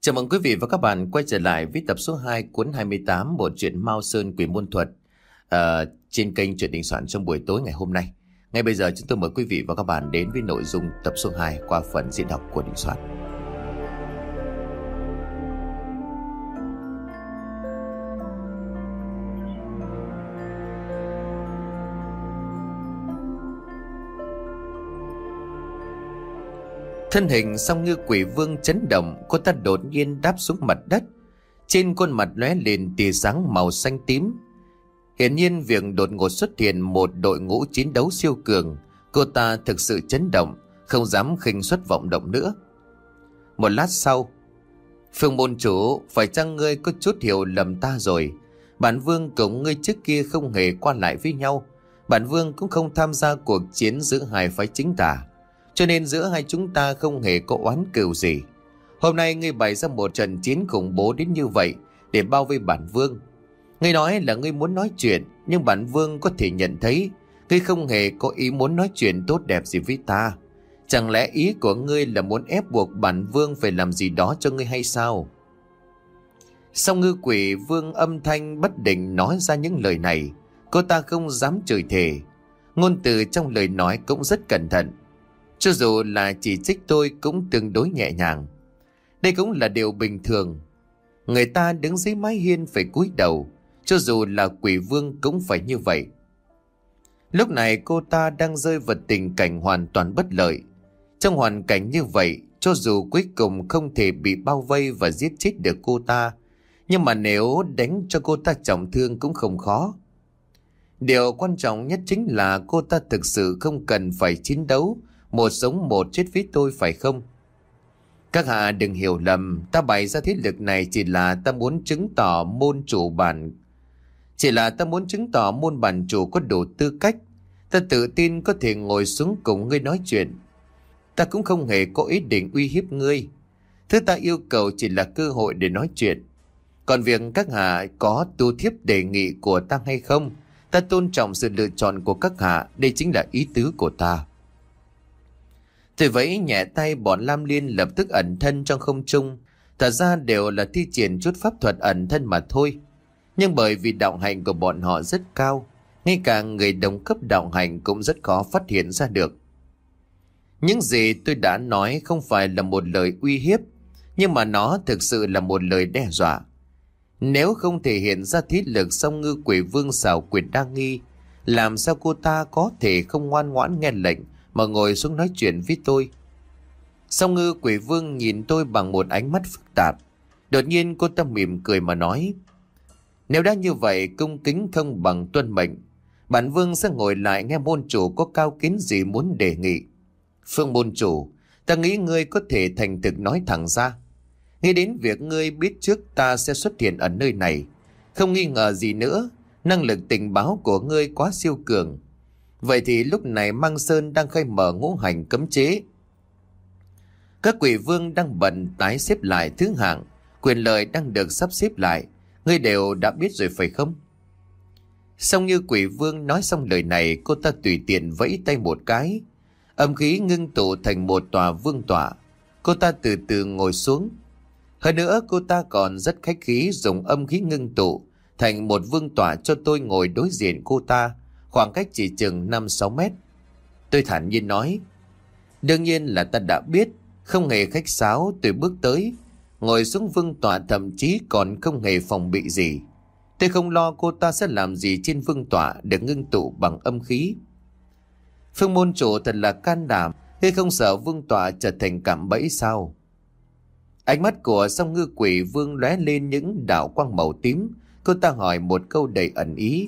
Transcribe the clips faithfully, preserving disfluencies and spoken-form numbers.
Chào mừng quý vị và các bạn quay trở lại với tập số hai cuốn hai mươi tám bộ truyện Mao Sơn Quỷ Môn Thuật uh, trên kênh Truyện Đình Soạn trong buổi tối ngày hôm nay. Ngay bây giờ chúng tôi mời quý vị và các bạn đến với nội dung tập số hai qua phần diễn đọc của Đình Soạn. Thân hình Song Ngư Quỷ Vương chấn động, cô ta đột nhiên đáp xuống mặt đất. Trên khuôn mặt lóe lên tia sáng màu xanh tím. Hiển nhiên việc đột ngột xuất hiện một đội ngũ chiến đấu siêu cường, cô ta thực sự chấn động, không dám khinh suất vọng động nữa. Một lát sau, Phương môn chủ, phải chăng ngươi có chút hiểu lầm ta rồi? Bản vương cùng ngươi trước kia không hề qua lại với nhau. Bản vương cũng không tham gia cuộc chiến giữa hai phái chính tà, cho nên giữa hai chúng ta không hề có oán cừu gì. Hôm nay ngươi bày ra một trận chiến khủng bố đến như vậy để bao vây bản vương. Ngươi nói là ngươi muốn nói chuyện, nhưng bản vương có thể nhận thấy ngươi không hề có ý muốn nói chuyện tốt đẹp gì với ta. Chẳng lẽ ý của ngươi là muốn ép buộc bản vương phải làm gì đó cho ngươi hay sao? Song Ngư Quỷ Vương âm thanh bất định nói ra những lời này. Cô ta không dám chửi thề, ngôn từ trong lời nói cũng rất cẩn thận. Cho dù là chỉ trích tôi cũng tương đối nhẹ nhàng. Đây cũng là điều bình thường. Người ta đứng dưới mái hiên phải cúi đầu, cho dù là quỷ vương cũng phải như vậy. Lúc này cô ta đang rơi vào tình cảnh hoàn toàn bất lợi. Trong hoàn cảnh như vậy, cho dù cuối cùng không thể bị bao vây và giết chết được cô ta, nhưng mà nếu đánh cho cô ta trọng thương cũng không khó. Điều quan trọng nhất chính là cô ta thực sự không cần phải chiến đấu một sống một chết với tôi, phải không? Các hạ đừng hiểu lầm, ta bày ra thế lực này chỉ là ta muốn chứng tỏ môn chủ bản Chỉ là ta muốn chứng tỏ môn bản chủ có đủ tư cách. Ta tự tin có thể ngồi xuống cùng ngươi nói chuyện. Ta cũng không hề có ý định uy hiếp ngươi. Thứ ta yêu cầu chỉ là cơ hội để nói chuyện. Còn việc các hạ có tu thiếp đề nghị của ta hay không, ta tôn trọng sự lựa chọn của các hạ. Đây chính là ý tứ của ta. Tôi vẫy nhẹ tay, bọn Lam Liên lập tức ẩn thân trong không trung. Thật ra đều là thi triển chút pháp thuật ẩn thân mà thôi. Nhưng bởi vì đạo hạnh của bọn họ rất cao, ngay cả người đồng cấp đạo hạnh cũng rất khó phát hiện ra được. Những gì tôi đã nói không phải là một lời uy hiếp, nhưng mà nó thực sự là một lời đe dọa. Nếu không thể hiện ra thiết lực Song Ngư Quỷ Vương xảo quyệt đa nghi, làm sao cô ta có thể không ngoan ngoãn nghe lệnh mà ngồi xuống nói chuyện với tôi? Song Ngư Quỷ Vương nhìn tôi bằng một ánh mắt phức tạp. Đột nhiên cô ta mỉm cười mà nói: nếu đã như vậy, cung kính không bằng tuân mệnh. Bản vương sẽ ngồi lại nghe môn chủ có cao kiến gì muốn đề nghị. Phương môn chủ, ta nghĩ ngươi có thể thành thực nói thẳng ra. Nghĩ đến việc ngươi biết trước ta sẽ xuất hiện ở nơi này, không nghi ngờ gì nữa, năng lực tình báo của ngươi quá siêu cường. Vậy thì lúc này Mang Sơn đang khai mở ngũ hành cấm chế. Các quỷ vương đang bận tái xếp lại thứ hạng, quyền lợi đang được sắp xếp lại, ngươi đều đã biết rồi phải không? Song Như Quỷ Vương nói xong lời này, cô ta tùy tiện vẫy tay một cái, âm khí ngưng tụ thành một tòa vương tọa. Cô ta từ từ ngồi xuống. Hơn nữa cô ta còn rất khách khí dùng âm khí ngưng tụ thành một vương tọa cho tôi ngồi đối diện cô ta, khoảng cách chỉ chừng năm sáu mét. Tôi thản nhiên nói: đương nhiên là ta đã biết. Không hề khách sáo, tôi bước tới, ngồi xuống vương tọa, thậm chí còn không hề phòng bị gì. Tôi không lo cô ta sẽ làm gì trên vương tọa được ngưng tụ bằng âm khí. Phương môn chủ thật là can đảm, khi không sợ vương tọa trở thành cạm bẫy sao? Ánh mắt của Song Ngư Quỷ Vương lóe lên những đạo quang màu tím. Cô ta hỏi một câu đầy ẩn ý: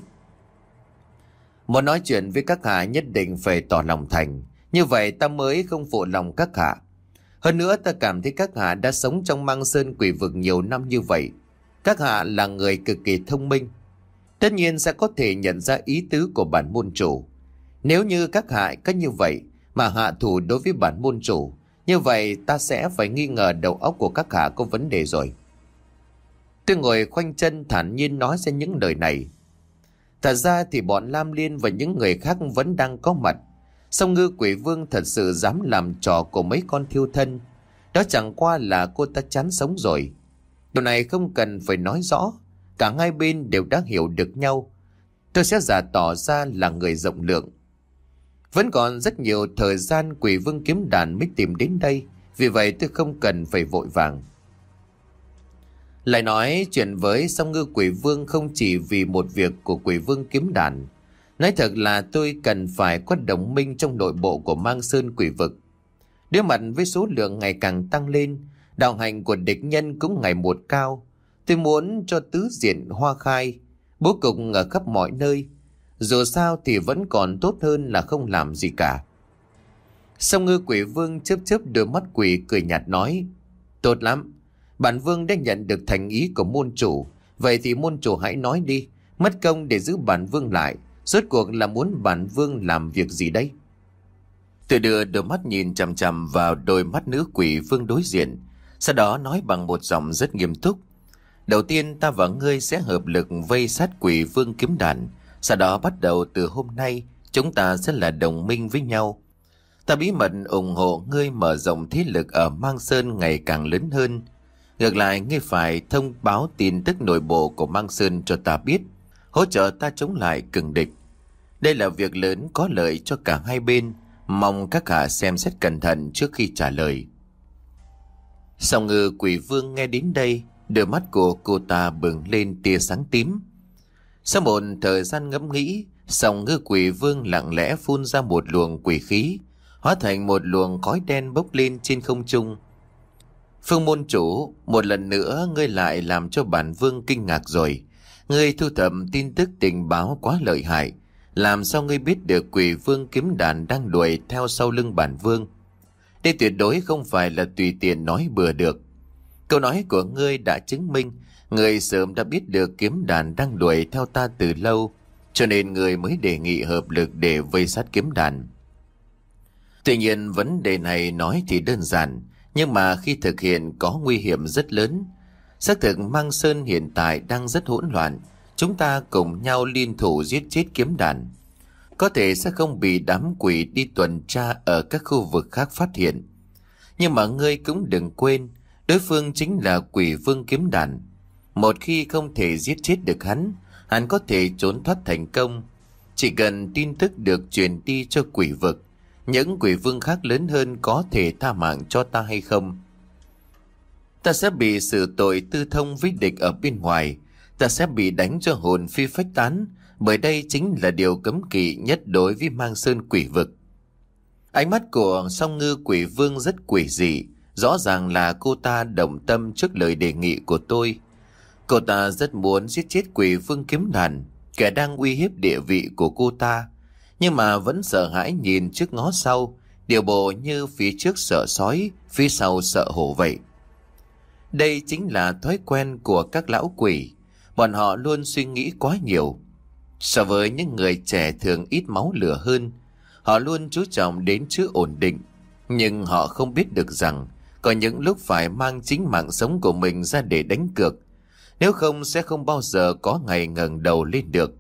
muốn nói chuyện với các hạ nhất định phải tỏ lòng thành, như vậy ta mới không phụ lòng các hạ. Hơn nữa ta cảm thấy các hạ đã sống trong Mang Sơn Quỷ Vực nhiều năm như vậy. Các hạ là người cực kỳ thông minh, tất nhiên sẽ có thể nhận ra ý tứ của bản môn chủ. Nếu như các hạ có như vậy mà hạ thủ đối với bản môn chủ, như vậy ta sẽ phải nghi ngờ đầu óc của các hạ có vấn đề rồi. Tôi ngồi khoanh chân thản nhiên nói ra những lời này. Thật ra thì bọn Lam Liên và những người khác vẫn đang có mặt. Song Ngư Quỷ Vương thật sự dám làm trò của mấy con thiêu thân. Đó chẳng qua là cô ta chán sống rồi. Điều này không cần phải nói rõ, cả hai bên đều đã hiểu được nhau. Tôi sẽ giả tỏ ra là người rộng lượng. Vẫn còn rất nhiều thời gian Quỷ Vương Kiếm Đàn mới tìm đến đây, vì vậy tôi không cần phải vội vàng. Lại nói chuyện với Song Ngư Quỷ Vương không chỉ vì một việc của Quỷ Vương Kiếm Đàn. Nói thật là tôi cần phải có đồng minh trong nội bộ của Mang Sơn Quỷ Vực. Đối mặt với số lượng ngày càng tăng lên, đạo hành của địch nhân cũng ngày một cao. Tôi muốn cho tứ diện hoa khai, bố cục ở khắp mọi nơi. Dù sao thì vẫn còn tốt hơn là không làm gì cả. Song Ngư Quỷ Vương chớp chớp đôi mắt quỷ cười nhạt nói: Tốt lắm, bản vương đã nhận được thành ý của môn chủ. Vậy thì môn chủ hãy nói đi, mất công để giữ bản vương lại, rốt cuộc là muốn bản vương làm việc gì đây? Tôi đưa đôi mắt nhìn chằm chằm vào đôi mắt nữ quỷ vương đối diện, sau đó nói bằng một giọng rất nghiêm túc: Đầu tiên ta và ngươi sẽ hợp lực vây sát Quỷ Vương Kiếm Đàn. Sau đó bắt đầu từ hôm nay chúng ta sẽ là đồng minh với nhau. Ta bí mật ủng hộ ngươi mở rộng thế lực ở Mang Sơn ngày càng lớn hơn. Ngược lại, ngươi phải thông báo tin tức nội bộ của Mang Sơn cho ta biết, hỗ trợ ta chống lại cường địch. Đây là việc lớn có lợi cho cả hai bên, mong các hạ xem xét cẩn thận trước khi trả lời. Song Ngư Quỷ Vương nghe đến đây, đôi mắt của cô ta bừng lên tia sáng tím. Sau một thời gian ngẫm nghĩ, Song Ngư Quỷ Vương lặng lẽ phun ra một luồng quỷ khí, hóa thành một luồng khói đen bốc lên trên không trung. Phương môn chủ, một lần nữa ngươi lại làm cho bản vương kinh ngạc rồi. Ngươi thu thập tin tức tình báo quá lợi hại. Làm sao ngươi biết được Quỷ Vương Kiếm Đàn đang đuổi theo sau lưng bản vương? Đây tuyệt đối không phải là tùy tiện nói bừa được. Câu nói của ngươi đã chứng minh ngươi sớm đã biết được Kiếm Đàn đang đuổi theo ta từ lâu, cho nên ngươi mới đề nghị hợp lực để vây sát Kiếm Đàn. Tuy nhiên vấn đề này nói thì đơn giản, nhưng mà khi thực hiện có nguy hiểm rất lớn. Xác thực Mang Sơn hiện tại đang rất hỗn loạn. Chúng ta cùng nhau liên thủ giết chết Kiếm Đàn, có thể sẽ không bị đám quỷ đi tuần tra ở các khu vực khác phát hiện. Nhưng mà ngươi cũng đừng quên, đối phương chính là Quỷ Vương Kiếm Đàn. Một khi không thể giết chết được hắn, hắn có thể trốn thoát thành công. Chỉ cần tin tức được truyền đi cho quỷ vực, những quỷ vương khác lớn hơn có thể tha mạng cho ta hay không. Ta sẽ bị xử tội tư thông với địch ở bên ngoài. Ta sẽ bị đánh cho hồn phi phách tán, bởi đây chính là điều cấm kỵ nhất đối với Mang Sơn Quỷ Vực. Ánh mắt của Song Ngư Quỷ Vương rất quỷ dị. Rõ ràng là cô ta động tâm trước lời đề nghị của tôi. Cô ta rất muốn giết chết Quỷ Vương Kiếm Đàn, kẻ đang uy hiếp địa vị của cô ta, nhưng mà vẫn sợ hãi nhìn trước ngó sau, điều bộ như phía trước sợ sói, phía sau sợ hổ vậy. Đây chính là thói quen của các lão quỷ. Bọn họ luôn suy nghĩ quá nhiều. So với những người trẻ thường ít máu lửa hơn, họ luôn chú trọng đến chữ ổn định. Nhưng họ không biết được rằng có những lúc phải mang chính mạng sống của mình ra để đánh cược. Nếu không sẽ không bao giờ có ngày ngẩng đầu lên được.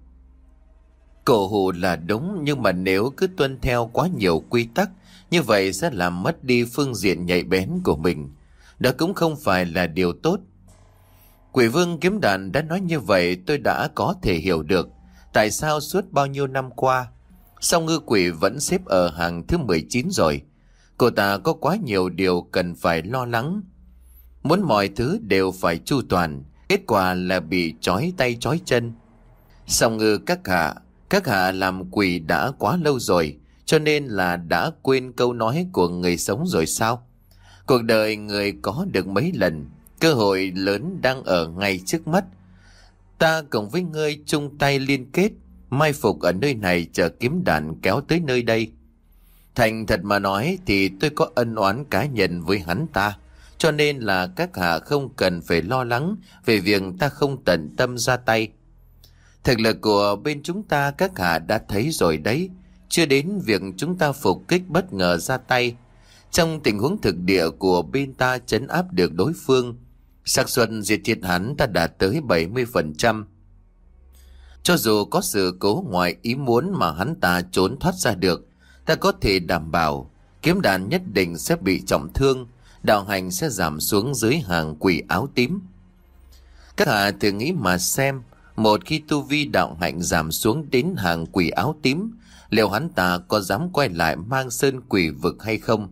Cổ hủ là đúng, nhưng mà nếu cứ tuân theo quá nhiều quy tắc, như vậy sẽ làm mất đi phương diện nhạy bén của mình. Đó cũng không phải là điều tốt. Quỷ Vương Kiếm Đàn đã nói như vậy, tôi đã có thể hiểu được tại sao suốt bao nhiêu năm qua Song Ngư Quỷ vẫn xếp ở hàng thứ mười chín rồi. Cô ta có quá nhiều điều cần phải lo lắng. Muốn mọi thứ đều phải chu toàn, kết quả là bị trói tay trói chân. Song Ngư các hạ, các hạ làm quỷ đã quá lâu rồi, cho nên là đã quên câu nói của người sống rồi sao? Cuộc đời người có được mấy lần, cơ hội lớn đang ở ngay trước mắt. Ta cùng với ngươi chung tay liên kết, mai phục ở nơi này chờ Kiếm Đàn kéo tới nơi đây. Thành thật mà nói thì tôi có ân oán cá nhân với hắn ta, cho nên là các hạ không cần phải lo lắng về việc ta không tận tâm ra tay. Thực lực của bên chúng ta các hạ đã thấy rồi đấy, chưa đến việc chúng ta phục kích bất ngờ ra tay. Trong tình huống thực địa của bên ta trấn áp được đối phương, xác suất diệt chết hắn ta đạt tới bảy mươi phần trăm. Cho dù có sự cố ngoài ý muốn mà hắn ta trốn thoát ra được, ta có thể đảm bảo Kiếm Đàn nhất định sẽ bị trọng thương, đạo hạnh sẽ giảm xuống dưới hàng quỷ áo tím. Các hạ thử nghĩ mà xem, một khi tu vi đạo hạnh giảm xuống đến hàng quỷ áo tím, liệu hắn ta có dám quay lại Mang Sơn quỷ vực hay không?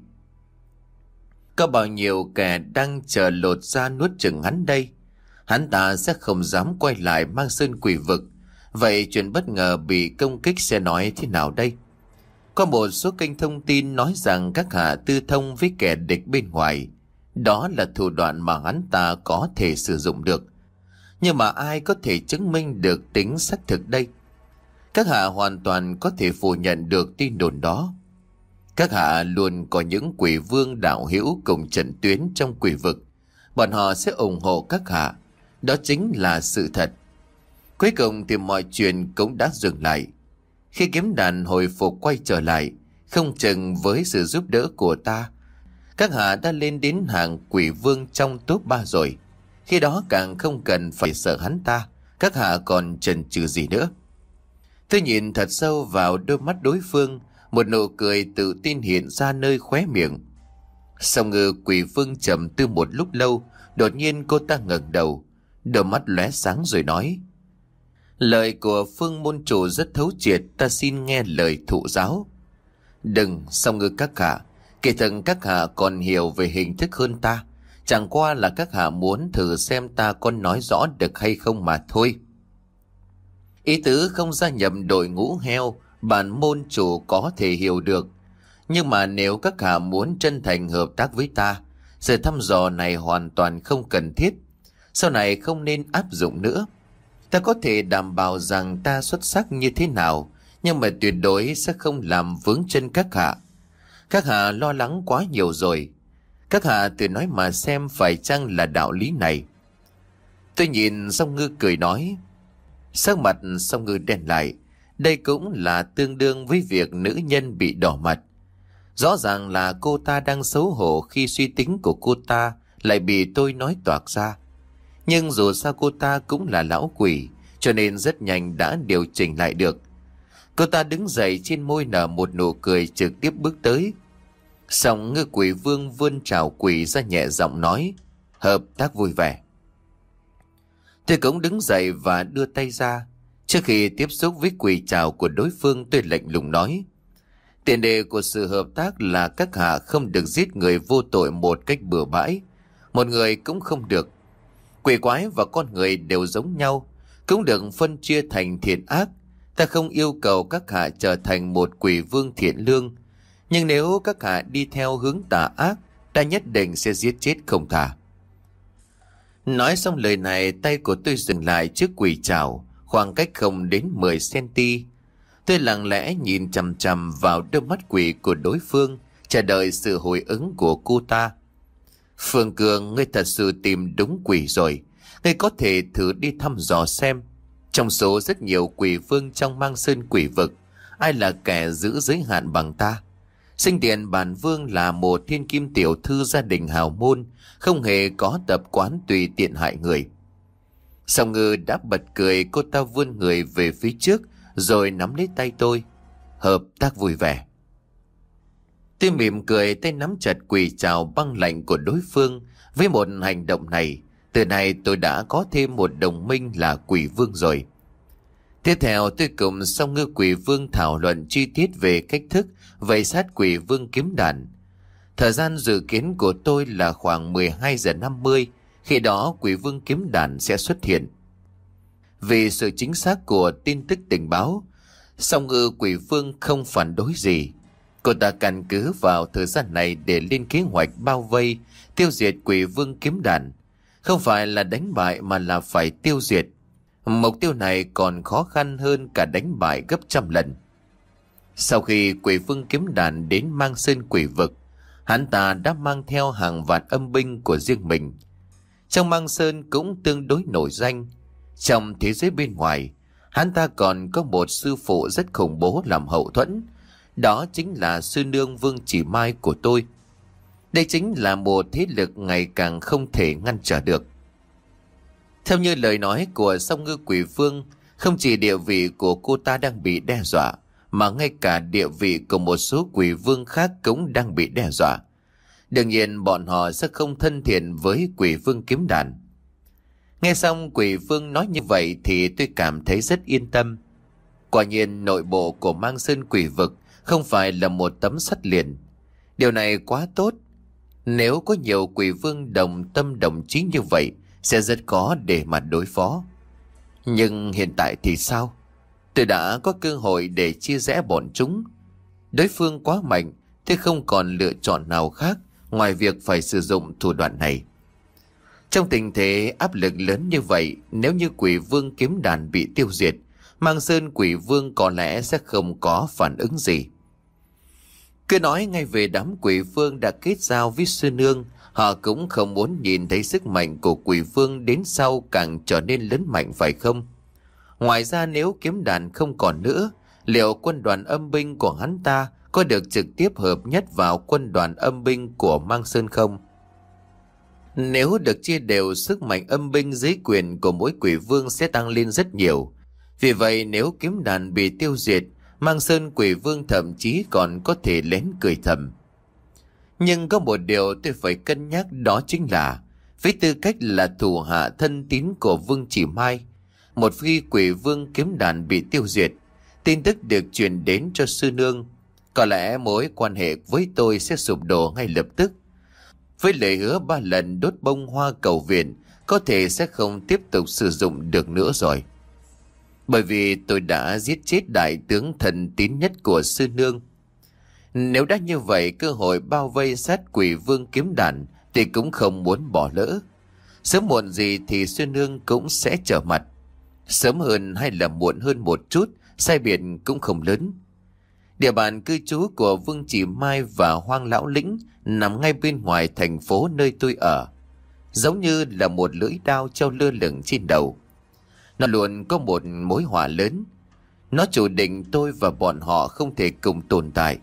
Có bao nhiêu kẻ đang chờ lột da nuốt chửng hắn đây? Hắn ta sẽ không dám quay lại Mang Sơn quỷ vực. Vậy chuyện bất ngờ bị công kích sẽ nói thế nào đây? Có một số kênh thông tin nói rằng các hạ tư thông với kẻ địch bên ngoài. Đó là thủ đoạn mà hắn ta có thể sử dụng được. Nhưng mà ai có thể chứng minh được tính xác thực đây? Các hạ hoàn toàn có thể phủ nhận được tin đồn đó. Các hạ luôn có những quỷ vương đạo hữu cùng trận tuyến trong quỷ vực. Bọn họ sẽ ủng hộ các hạ. Đó chính là sự thật. Cuối cùng thì mọi chuyện cũng đã dừng lại. Khi kiếm đàn hồi phục quay trở lại, không chừng với sự giúp đỡ của ta, các hạ đã lên đến hàng quỷ vương trong top ba rồi. Khi đó càng không cần phải sợ hắn ta, các hạ còn chần chừ gì nữa. Tôi nhìn thật sâu vào đôi mắt đối phương, một nụ cười tự tin hiện ra nơi khóe miệng. Song Ngư quỷ vương trầm tư một lúc lâu, đột nhiên cô ta ngẩng đầu, đôi mắt lóe sáng rồi nói: lời của Phương môn chủ rất thấu triệt, ta xin nghe lời thụ giáo. Đừng, Song Ngư các hạ, kỳ thực các hạ còn hiểu về hình thức hơn ta. Chẳng qua là các hạ muốn thử xem ta có nói rõ được hay không mà thôi. Ý tứ không gia nhập đội ngũ heo, bản môn chủ có thể hiểu được. Nhưng mà nếu các hạ muốn chân thành hợp tác với ta, sự thăm dò này hoàn toàn không cần thiết. Sau này không nên áp dụng nữa. Ta có thể đảm bảo rằng ta xuất sắc như thế nào, nhưng mà tuyệt đối sẽ không làm vướng chân các hạ. Các hạ lo lắng quá nhiều rồi. Các hạ tự nói mà xem phải chăng là đạo lý này. Tôi nhìn Song Ngư cười nói. Sắc mặt Song Ngư đen lại. Đây cũng là tương đương với việc nữ nhân bị đỏ mặt. Rõ ràng là cô ta đang xấu hổ khi suy tính của cô ta lại bị tôi nói toạc ra. Nhưng dù sao cô ta cũng là lão quỷ, cho nên rất nhanh đã điều chỉnh lại được. Cô ta đứng dậy, trên môi nở một nụ cười, trực tiếp bước tới. Song Ngư quỷ vương vươn trảo quỷ ra, nhẹ giọng nói: hợp tác vui vẻ. Tôi cũng đứng dậy và đưa tay ra. Trước khi tiếp xúc với quỷ trảo của đối phương, tôi lạnh lùng nói: tiền đề của sự hợp tác là các hạ không được giết người vô tội một cách bừa bãi. Một người cũng không được. Quỷ quái và con người đều giống nhau, cũng được phân chia thành thiện ác. Ta không yêu cầu các hạ trở thành một quỷ vương thiện lương, nhưng nếu các hạ đi theo hướng tà ác, ta nhất định sẽ giết chết không tha. Nói xong lời này, tay của tôi dừng lại trước quỷ trảo, khoảng cách không đến mười xăng-ti-mét. Tôi lặng lẽ nhìn chằm chằm vào đôi mắt quỷ của đối phương, chờ đợi sự hồi ứng của cô ta. Phương Cường, ngươi thật sự tìm đúng quỷ rồi. Ngươi có thể thử đi thăm dò xem, trong số rất nhiều quỷ vương trong Mang Sơn quỷ vực, ai là kẻ giữ giới hạn bằng ta. Sinh tiền bản vương là một thiên kim tiểu thư gia đình hào môn, không hề có tập quán tùy tiện hại người. Song Ngư đã bật cười, cô ta vươn người về phía trước rồi nắm lấy tay tôi. Hợp tác vui vẻ. Tôi mỉm cười, tay nắm chặt quỷ trảo băng lạnh của đối phương. Với một hành động này, từ nay tôi đã có thêm một đồng minh là quỷ vương rồi. Tiếp theo tôi cùng Song Ngư quỷ vương thảo luận chi tiết về cách thức vây sát quỷ vương kiếm đàn. Thời gian dự kiến của tôi là khoảng mười hai giờ năm mươi, khi đó quỷ vương kiếm đàn sẽ xuất hiện. Vì sự chính xác của tin tức tình báo, Song Ngư quỷ vương không phản đối gì. Cô ta căn cứ vào thời gian này để lên kế hoạch bao vây, tiêu diệt quỷ vương kiếm đàn. Không phải là đánh bại mà là phải tiêu diệt. Mục tiêu này còn khó khăn hơn cả đánh bại gấp trăm lần. Sau khi quỷ vương kiếm đàn đến Mang Sơn quỷ vực, hắn ta đã mang theo hàng vạn âm binh của riêng mình. Trong Mang Sơn cũng tương đối nổi danh. Trong thế giới bên ngoài, hắn ta còn có một sư phụ rất khủng bố làm hậu thuẫn. Đó chính là sư nương Vương Chỉ Mai của tôi. Đây chính là một thế lực ngày càng không thể ngăn trở được. Theo như lời nói của Song Ngư quỷ vương, không chỉ địa vị của cô ta đang bị đe dọa, mà ngay cả địa vị của một số quỷ vương khác cũng đang bị đe dọa. Đương nhiên bọn họ sẽ không thân thiện với quỷ vương kiếm đàn. Nghe xong quỷ vương nói như vậy thì tôi cảm thấy rất yên tâm. Quả nhiên nội bộ của Mang Sơn Quỷ Vực không phải là một tấm sắt liền. Điều này quá tốt. Nếu có nhiều quỷ vương đồng tâm đồng chí như vậy sẽ rất khó để mà đối phó. Nhưng hiện tại thì sao? Tôi đã có cơ hội để chia rẽ bọn chúng. Đối phương quá mạnh, tôi không còn lựa chọn nào khác ngoài việc phải sử dụng thủ đoạn này. Trong tình thế áp lực lớn như vậy, nếu như quỷ vương kiếm đàn bị tiêu diệt, Mang Sơn Quỷ Vương có lẽ sẽ không có phản ứng gì. Cứ nói ngay về đám quỷ vương đã kết giao với sư nương, họ cũng không muốn nhìn thấy sức mạnh của quỷ vương đến sau càng trở nên lớn mạnh phải không? Ngoài ra nếu kiếm đàn không còn nữa, liệu quân đoàn âm binh của hắn ta có được trực tiếp hợp nhất vào quân đoàn âm binh của Mang Sơn không? Nếu được chia đều, sức mạnh âm binh dưới quyền của mỗi quỷ vương sẽ tăng lên rất nhiều. Vì vậy nếu kiếm đàn bị tiêu diệt, Mang Sơn Quỷ Vương thậm chí còn có thể lén cười thầm. Nhưng có một điều tôi phải cân nhắc, đó chính là với tư cách là thủ hạ thân tín của Vương Chỉ Mai, một khi Quỷ Vương kiếm đàn bị tiêu diệt, tin tức được truyền đến cho sư nương, có lẽ mối quan hệ với tôi sẽ sụp đổ ngay lập tức. Với lời hứa ba lần đốt bông hoa cầu viện, có thể sẽ không tiếp tục sử dụng được nữa rồi. Bởi vì tôi đã giết chết đại tướng thần tín nhất của sư nương. Nếu đã như vậy, cơ hội bao vây sát Quỷ Vương kiếm đàn thì cũng không muốn bỏ lỡ. Sớm muộn gì thì sư nương cũng sẽ trở mặt. Sớm hơn hay là muộn hơn một chút, sai biệt cũng không lớn. Địa bàn cư trú của Vương Chỉ Mai và Hoang Lão Lĩnh nằm ngay bên ngoài thành phố nơi tôi ở, giống như là một lưỡi đao treo lơ lửng trên đầu. Nó luôn có một mối họa lớn. Nó chủ định tôi và bọn họ không thể cùng tồn tại.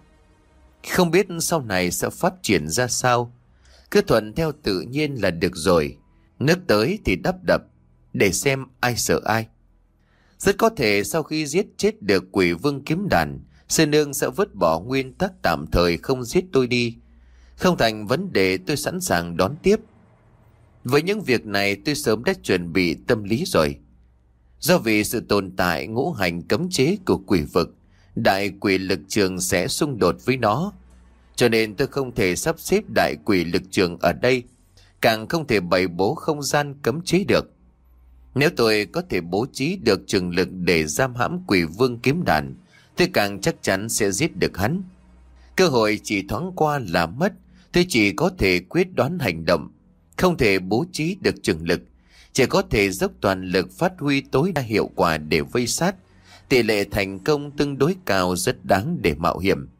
Không biết sau này sẽ phát triển ra sao. Cứ thuận theo tự nhiên là được rồi. Nước tới thì đắp đập, để xem ai sợ ai. Rất có thể sau khi giết chết được Quỷ Vương kiếm đàn, sư nương sẽ vứt bỏ nguyên tắc tạm thời không giết tôi đi. Không thành vấn đề, tôi sẵn sàng đón tiếp. Với những việc này tôi sớm đã chuẩn bị tâm lý rồi. Do vì sự tồn tại ngũ hành cấm chế của quỷ vực, đại quỷ lực trường sẽ xung đột với nó. Cho nên tôi không thể sắp xếp đại quỷ lực trường ở đây, càng không thể bày bố không gian cấm chế được. Nếu tôi có thể bố trí được trường lực để giam hãm Quỷ Vương kiếm đàn, tôi càng chắc chắn sẽ giết được hắn. Cơ hội chỉ thoáng qua là mất, tôi chỉ có thể quyết đoán hành động, không thể bố trí được trường lực. Chỉ có thể dốc toàn lực phát huy tối đa hiệu quả để vây sát. Tỷ lệ thành công tương đối cao, rất đáng để mạo hiểm.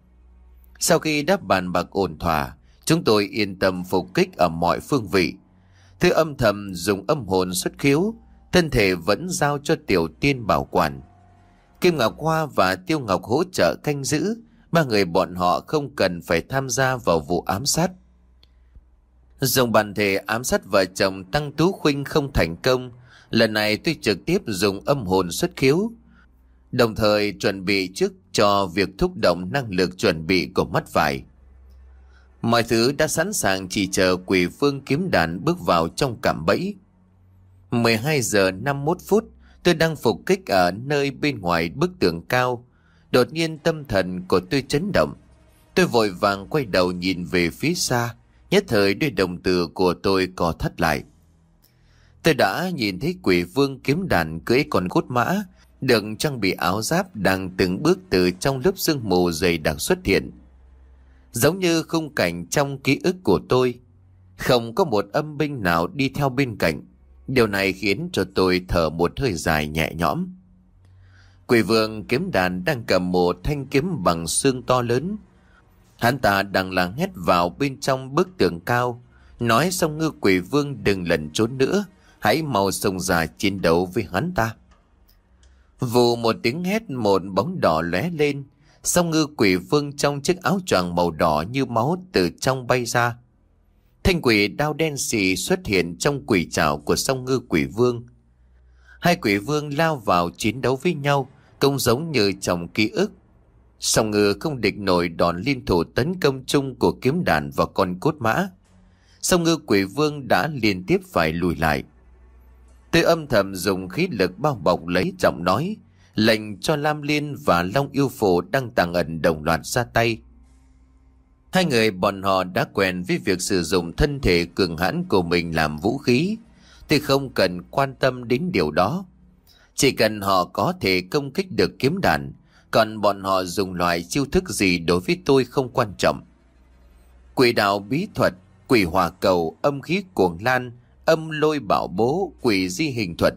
Sau khi đáp bàn bạc ổn thỏa, chúng tôi yên tâm phục kích ở mọi phương vị. Thư âm thầm dùng âm hồn xuất khiếu, thân thể vẫn giao cho Tiểu Tiên bảo quản. Kim Ngọc Hoa và Tiêu Ngọc hỗ trợ canh giữ, ba người bọn họ không cần phải tham gia vào vụ ám sát. Dùng bản thể ám sát vợ chồng Tăng Tú Khuynh không thành công, lần này tôi trực tiếp dùng âm hồn xuất khiếu, đồng thời chuẩn bị trước cho việc thúc động năng lực chuẩn bị của mắt vải. Mọi thứ đã sẵn sàng, chỉ chờ Quỷ Vương kiếm đàn bước vào trong cạm bẫy. mười hai giờ năm mươi mốt phút, tôi đang phục kích ở nơi bên ngoài bức tường cao. Đột nhiên tâm thần của tôi chấn động. Tôi vội vàng quay đầu nhìn về phía xa. Nhất thời đôi đồng tử của tôi co thắt lại. Tôi đã nhìn thấy Quỷ Vương kiếm đàn cưỡi con cốt mã, được trang bị áo giáp, đang từng bước từ trong lớp sương mù dày đặc xuất hiện. Giống như khung cảnh trong ký ức của tôi, không có một âm binh nào đi theo bên cạnh. Điều này khiến cho tôi thở một hơi dài nhẹ nhõm. Quỷ Vương kiếm đàn đang cầm một thanh kiếm bằng xương to lớn. Hắn ta đang la hét vào bên trong bức tường cao, nói Song Ngư Quỷ Vương đừng lẩn trốn nữa, hãy mau xông ra chiến đấu với hắn ta. Vù một tiếng hét, một bóng đỏ lóe lên. Song Ngư Quỷ Vương trong chiếc áo choàng màu đỏ như máu từ trong bay ra. Thanh quỷ đao đen xì xuất hiện trong quỷ trảo của Song Ngư Quỷ Vương. Hai quỷ vương lao vào chiến đấu với nhau, cũng giống như trong ký ức. Song Ngư không địch nổi đòn liên thủ tấn công chung của kiếm đàn và con cốt mã. Song Ngư Quỷ Vương đã liên tiếp phải lùi lại. Tôi âm thầm dùng khí lực bao bọc lấy, giọng nói lệnh cho Lam Liên và Long Yêu Phù đang tàng ẩn đồng loạt ra tay. Hai người bọn họ đã quen với việc sử dụng thân thể cường hãn của mình làm vũ khí. Tôi không cần quan tâm đến điều đó. Chỉ cần họ có thể công kích được kiếm đàn, còn bọn họ dùng loại chiêu thức gì đối với tôi không quan trọng. Quỷ đạo bí thuật, quỷ hỏa cầu, âm khí cuồng lan, âm lôi bảo bố, quỷ di hình thuật.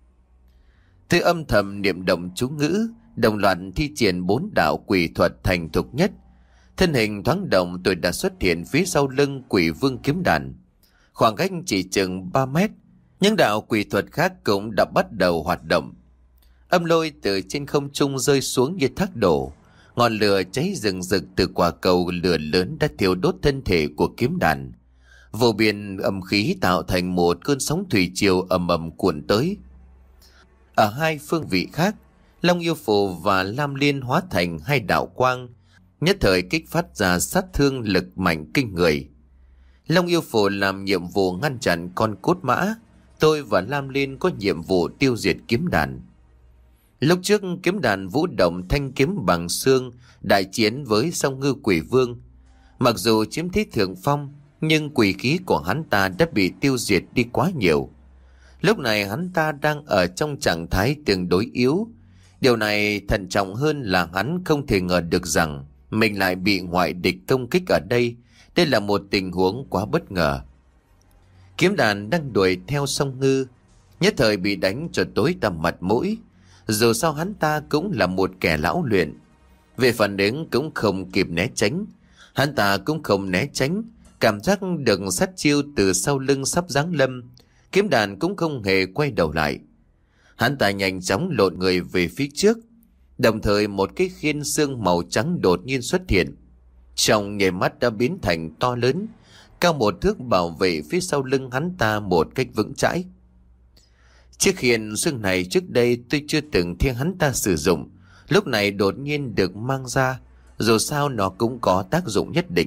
Tôi âm thầm niệm động chú ngữ, đồng loạt thi triển bốn đạo quỷ thuật thành thục nhất. Thân hình thoáng động, tôi đã xuất hiện phía sau lưng Quỷ Vương kiếm đàn. Khoảng cách chỉ chừng ba mét, những đạo quỷ thuật khác cũng đã bắt đầu hoạt động. Âm lôi từ trên không trung rơi xuống như thác đổ. Ngọn lửa cháy rừng rực từ quả cầu lửa lớn đã thiêu đốt thân thể của kiếm đàn. Vô biên âm khí tạo thành một cơn sóng thủy triều ầm ầm cuộn tới. Ở hai phương vị khác, Long Yêu Phù và Lam Liên hóa thành hai đạo quang, nhất thời kích phát ra sát thương lực mạnh kinh người. Long Yêu Phù làm nhiệm vụ ngăn chặn con cốt mã, tôi và Lam Liên có nhiệm vụ tiêu diệt kiếm đàn. Lúc trước kiếm đàn vũ động thanh kiếm bằng xương đại chiến với Song Ngư Quỷ Vương. Mặc dù chiếm thế thượng phong, nhưng quỷ khí của hắn ta đã bị tiêu diệt đi quá nhiều. Lúc này hắn ta đang ở trong trạng thái tương đối yếu. Điều này thận trọng hơn là hắn không thể ngờ được rằng mình lại bị ngoại địch công kích ở đây. Đây là một tình huống quá bất ngờ. Kiếm đàn đang đuổi theo Song Ngư, nhất thời bị đánh cho tối tăm mặt mũi. Dù sao hắn ta cũng là một kẻ lão luyện, về phản ứng cũng không kịp né tránh. Hắn ta cũng không né tránh, cảm giác được sát chiêu từ sau lưng sắp giáng lâm. Kiếm đàn cũng không hề quay đầu lại. Hắn ta nhanh chóng lộn người về phía trước, đồng thời một cái khiên xương màu trắng đột nhiên xuất hiện. Trong nháy mắt đã biến thành to lớn, cao một thước, bảo vệ phía sau lưng hắn ta một cách vững chãi. Chiếc khiên xương này trước đây tôi chưa từng thấy hắn ta sử dụng, lúc này đột nhiên được mang ra, dù sao nó cũng có tác dụng nhất định.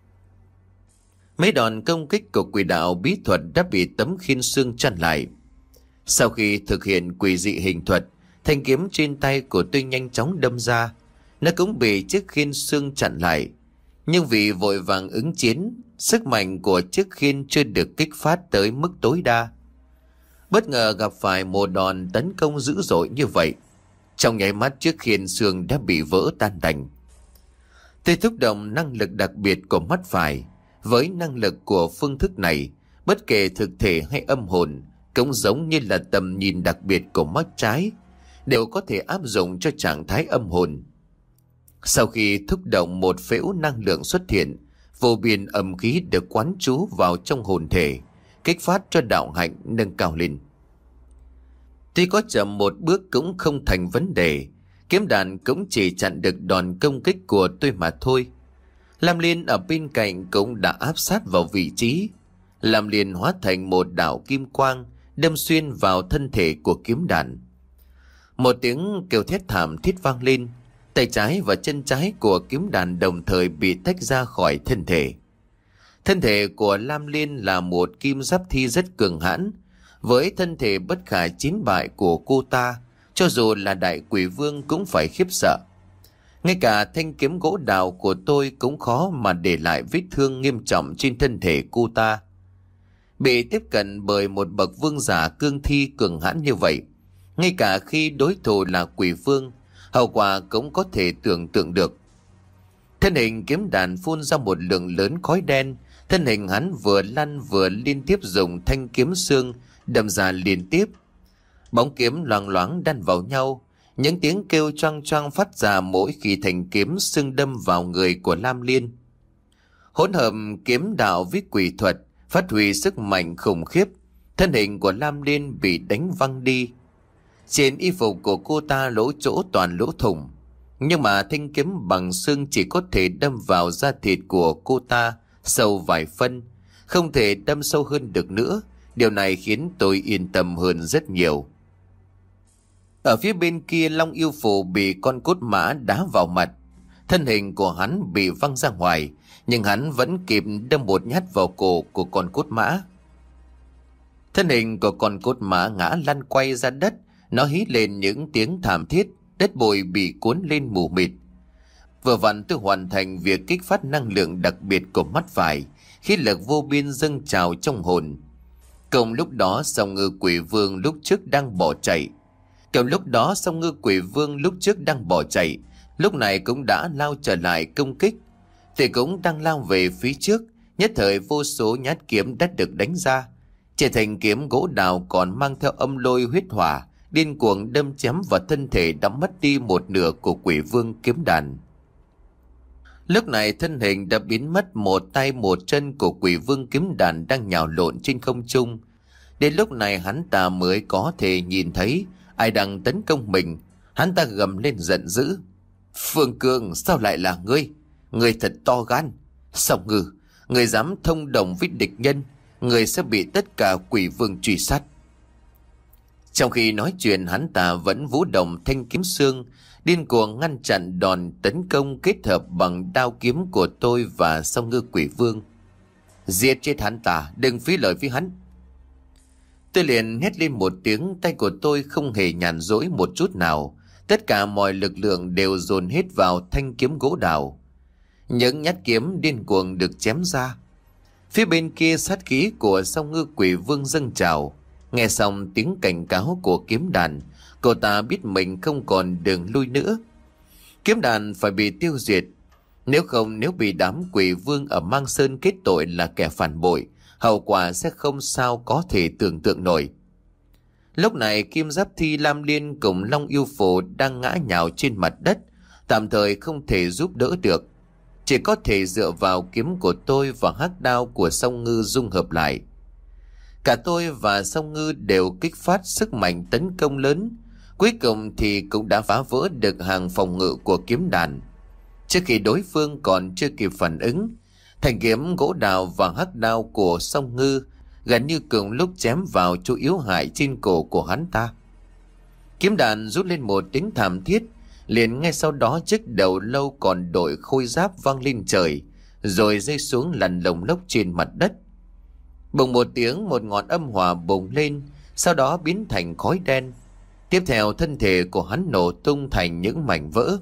Mấy đòn công kích của quỷ đạo bí thuật đã bị tấm khiên xương chặn lại. Sau khi thực hiện quỷ dị hình thuật, thanh kiếm trên tay của tôi nhanh chóng đâm ra, nó cũng bị chiếc khiên xương chặn lại. Nhưng vì vội vàng ứng chiến, sức mạnh của chiếc khiên chưa được kích phát tới mức tối đa. Bất ngờ gặp phải một đòn tấn công dữ dội như vậy, trong nháy mắt chiếc khiên xương đã bị vỡ tan tành. Tôi thúc động năng lực đặc biệt của mắt phải. Với năng lực của phương thức này, bất kể thực thể hay âm hồn, cũng giống như là tầm nhìn đặc biệt của mắt trái, đều có thể áp dụng cho trạng thái âm hồn. Sau khi thúc động, một phễu năng lượng xuất hiện, vô biên âm khí được quán trú vào trong hồn thể, kích phát cho đạo hạnh nâng cao lên. Tuy có chậm một bước cũng không thành vấn đề, kiếm đàn cũng chỉ chặn được đòn công kích của tôi mà thôi. Lam Liên ở bên cạnh cũng đã áp sát vào vị trí. Lam Liên hóa thành một đạo kim quang, đâm xuyên vào thân thể của kiếm đàn. Một tiếng kêu thét thảm thiết vang lên, tay trái và chân trái của kiếm đàn đồng thời bị tách ra khỏi thân thể. Thân thể của Lam Liên là một kim giáp thi rất cường hãn. Với thân thể bất khả chiến bại của cô ta, cho dù là đại quỷ vương cũng phải khiếp sợ. Ngay cả thanh kiếm gỗ đào của tôi cũng khó mà để lại vết thương nghiêm trọng trên thân thể cô ta. Bị tiếp cận bởi một bậc vương giả cương thi cường hãn như vậy, ngay cả khi đối thủ là quỷ vương, hậu quả cũng có thể tưởng tượng được. Thân hình kiếm đàn phun ra một lượng lớn khói đen, thân hình hắn vừa lăn vừa liên tiếp dùng thanh kiếm xương đâm ra liên tiếp. Bóng kiếm loang loáng đan vào nhau, những tiếng kêu choang choang phát ra mỗi khi thanh kiếm xương đâm vào người của Lam Liên. Hỗn hợp kiếm đạo với quỷ thuật phát huy sức mạnh khủng khiếp, thân hình của Lam Liên bị đánh văng đi. Trên y phục của cô ta lỗ chỗ toàn lỗ thủng, nhưng mà thanh kiếm bằng xương chỉ có thể đâm vào da thịt của cô ta sâu vài phân, không thể đâm sâu hơn được nữa. Điều này khiến tôi yên tâm hơn rất nhiều. Ở phía bên kia, Long Yêu Phù bị con cốt mã đá vào mặt. Thân hình của hắn bị văng ra ngoài, nhưng hắn vẫn kịp đâm một nhát vào cổ của con cốt mã. Thân hình của con cốt mã ngã lăn quay ra đất, nó hí lên những tiếng thảm thiết, đất bụi bị cuốn lên mù mịt. Vừa vặn tôi hoàn thành việc kích phát năng lượng đặc biệt của mắt phải, khí lực vô biên dâng trào trong hồn. Cùng lúc đó Song Ngư Quỷ Vương lúc trước đang bỏ chạy. Cùng lúc đó Song Ngư Quỷ Vương lúc trước đang bỏ chạy, lúc này cũng đã lao trở lại công kích. Thì cũng đang lao về phía trước, nhất thời vô số nhát kiếm đã được đánh ra. Chỉ thành kiếm gỗ đào còn mang theo âm lôi huyết hỏa, điên cuồng đâm chém vào thân thể đã mất đi một nửa của Quỷ Vương kiếm đàn. Lúc này thân hình đã biến mất một tay một chân của Quỷ Vương kiếm đàn đang nhào lộn trên không trung. Đến lúc này hắn ta mới có thể nhìn thấy ai đang tấn công mình. Hắn ta gầm lên giận dữ: Phương Cương, sao lại là ngươi? Ngươi thật to gan. Song Ngư, ngươi dám thông đồng với địch nhân, ngươi sẽ bị tất cả Quỷ Vương truy sát. Trong khi nói chuyện, hắn ta vẫn vũ động thanh kiếm xương, điên cuồng ngăn chặn đòn tấn công kết hợp bằng đao kiếm của tôi và Song Ngư Quỷ Vương. Giết chết hắn ta, đừng phí lời với hắn. Tôi liền hét lên một tiếng, tay của tôi không hề nhàn rỗi một chút nào. Tất cả mọi lực lượng đều dồn hết vào thanh kiếm gỗ đào. Những nhát kiếm điên cuồng được chém ra. Phía bên kia sát khí của Song Ngư Quỷ Vương dâng trào. Nghe xong tiếng cảnh cáo của kiếm đàn, cô ta biết mình không còn đường lui nữa. Kiếm đàn phải bị tiêu diệt. Nếu không, nếu bị đám Quỷ Vương ở Mang Sơn kết tội là kẻ phản bội, hậu quả sẽ không sao có thể tưởng tượng nổi. Lúc này Kim Giáp Thi, Lam Liên cùng Long Yêu Phù đang ngã nhào trên mặt đất, tạm thời không thể giúp đỡ được. Chỉ có thể dựa vào kiếm của tôi và hắc đao của Song Ngư dung hợp lại. Cả tôi và Song Ngư đều kích phát sức mạnh tấn công lớn. Cuối cùng thì cũng đã phá vỡ được hàng phòng ngự của kiếm đàn. Trước khi đối phương còn chưa kịp phản ứng, thanh kiếm gỗ đào và hắc đao của Song Ngư gần như cùng lúc chém vào chỗ yếu hại trên cổ của hắn ta. Kiếm đàn rút lên một tiếng thảm thiết, liền ngay sau đó chiếc đầu lâu còn đội khôi giáp vang lên trời, rồi rơi xuống lăn lồng lốc trên mặt đất. Bùng một tiếng, một ngọn âm hỏa bùng lên, sau đó biến thành khói đen. Tiếp theo thân thể của hắn nổ tung thành những mảnh vỡ.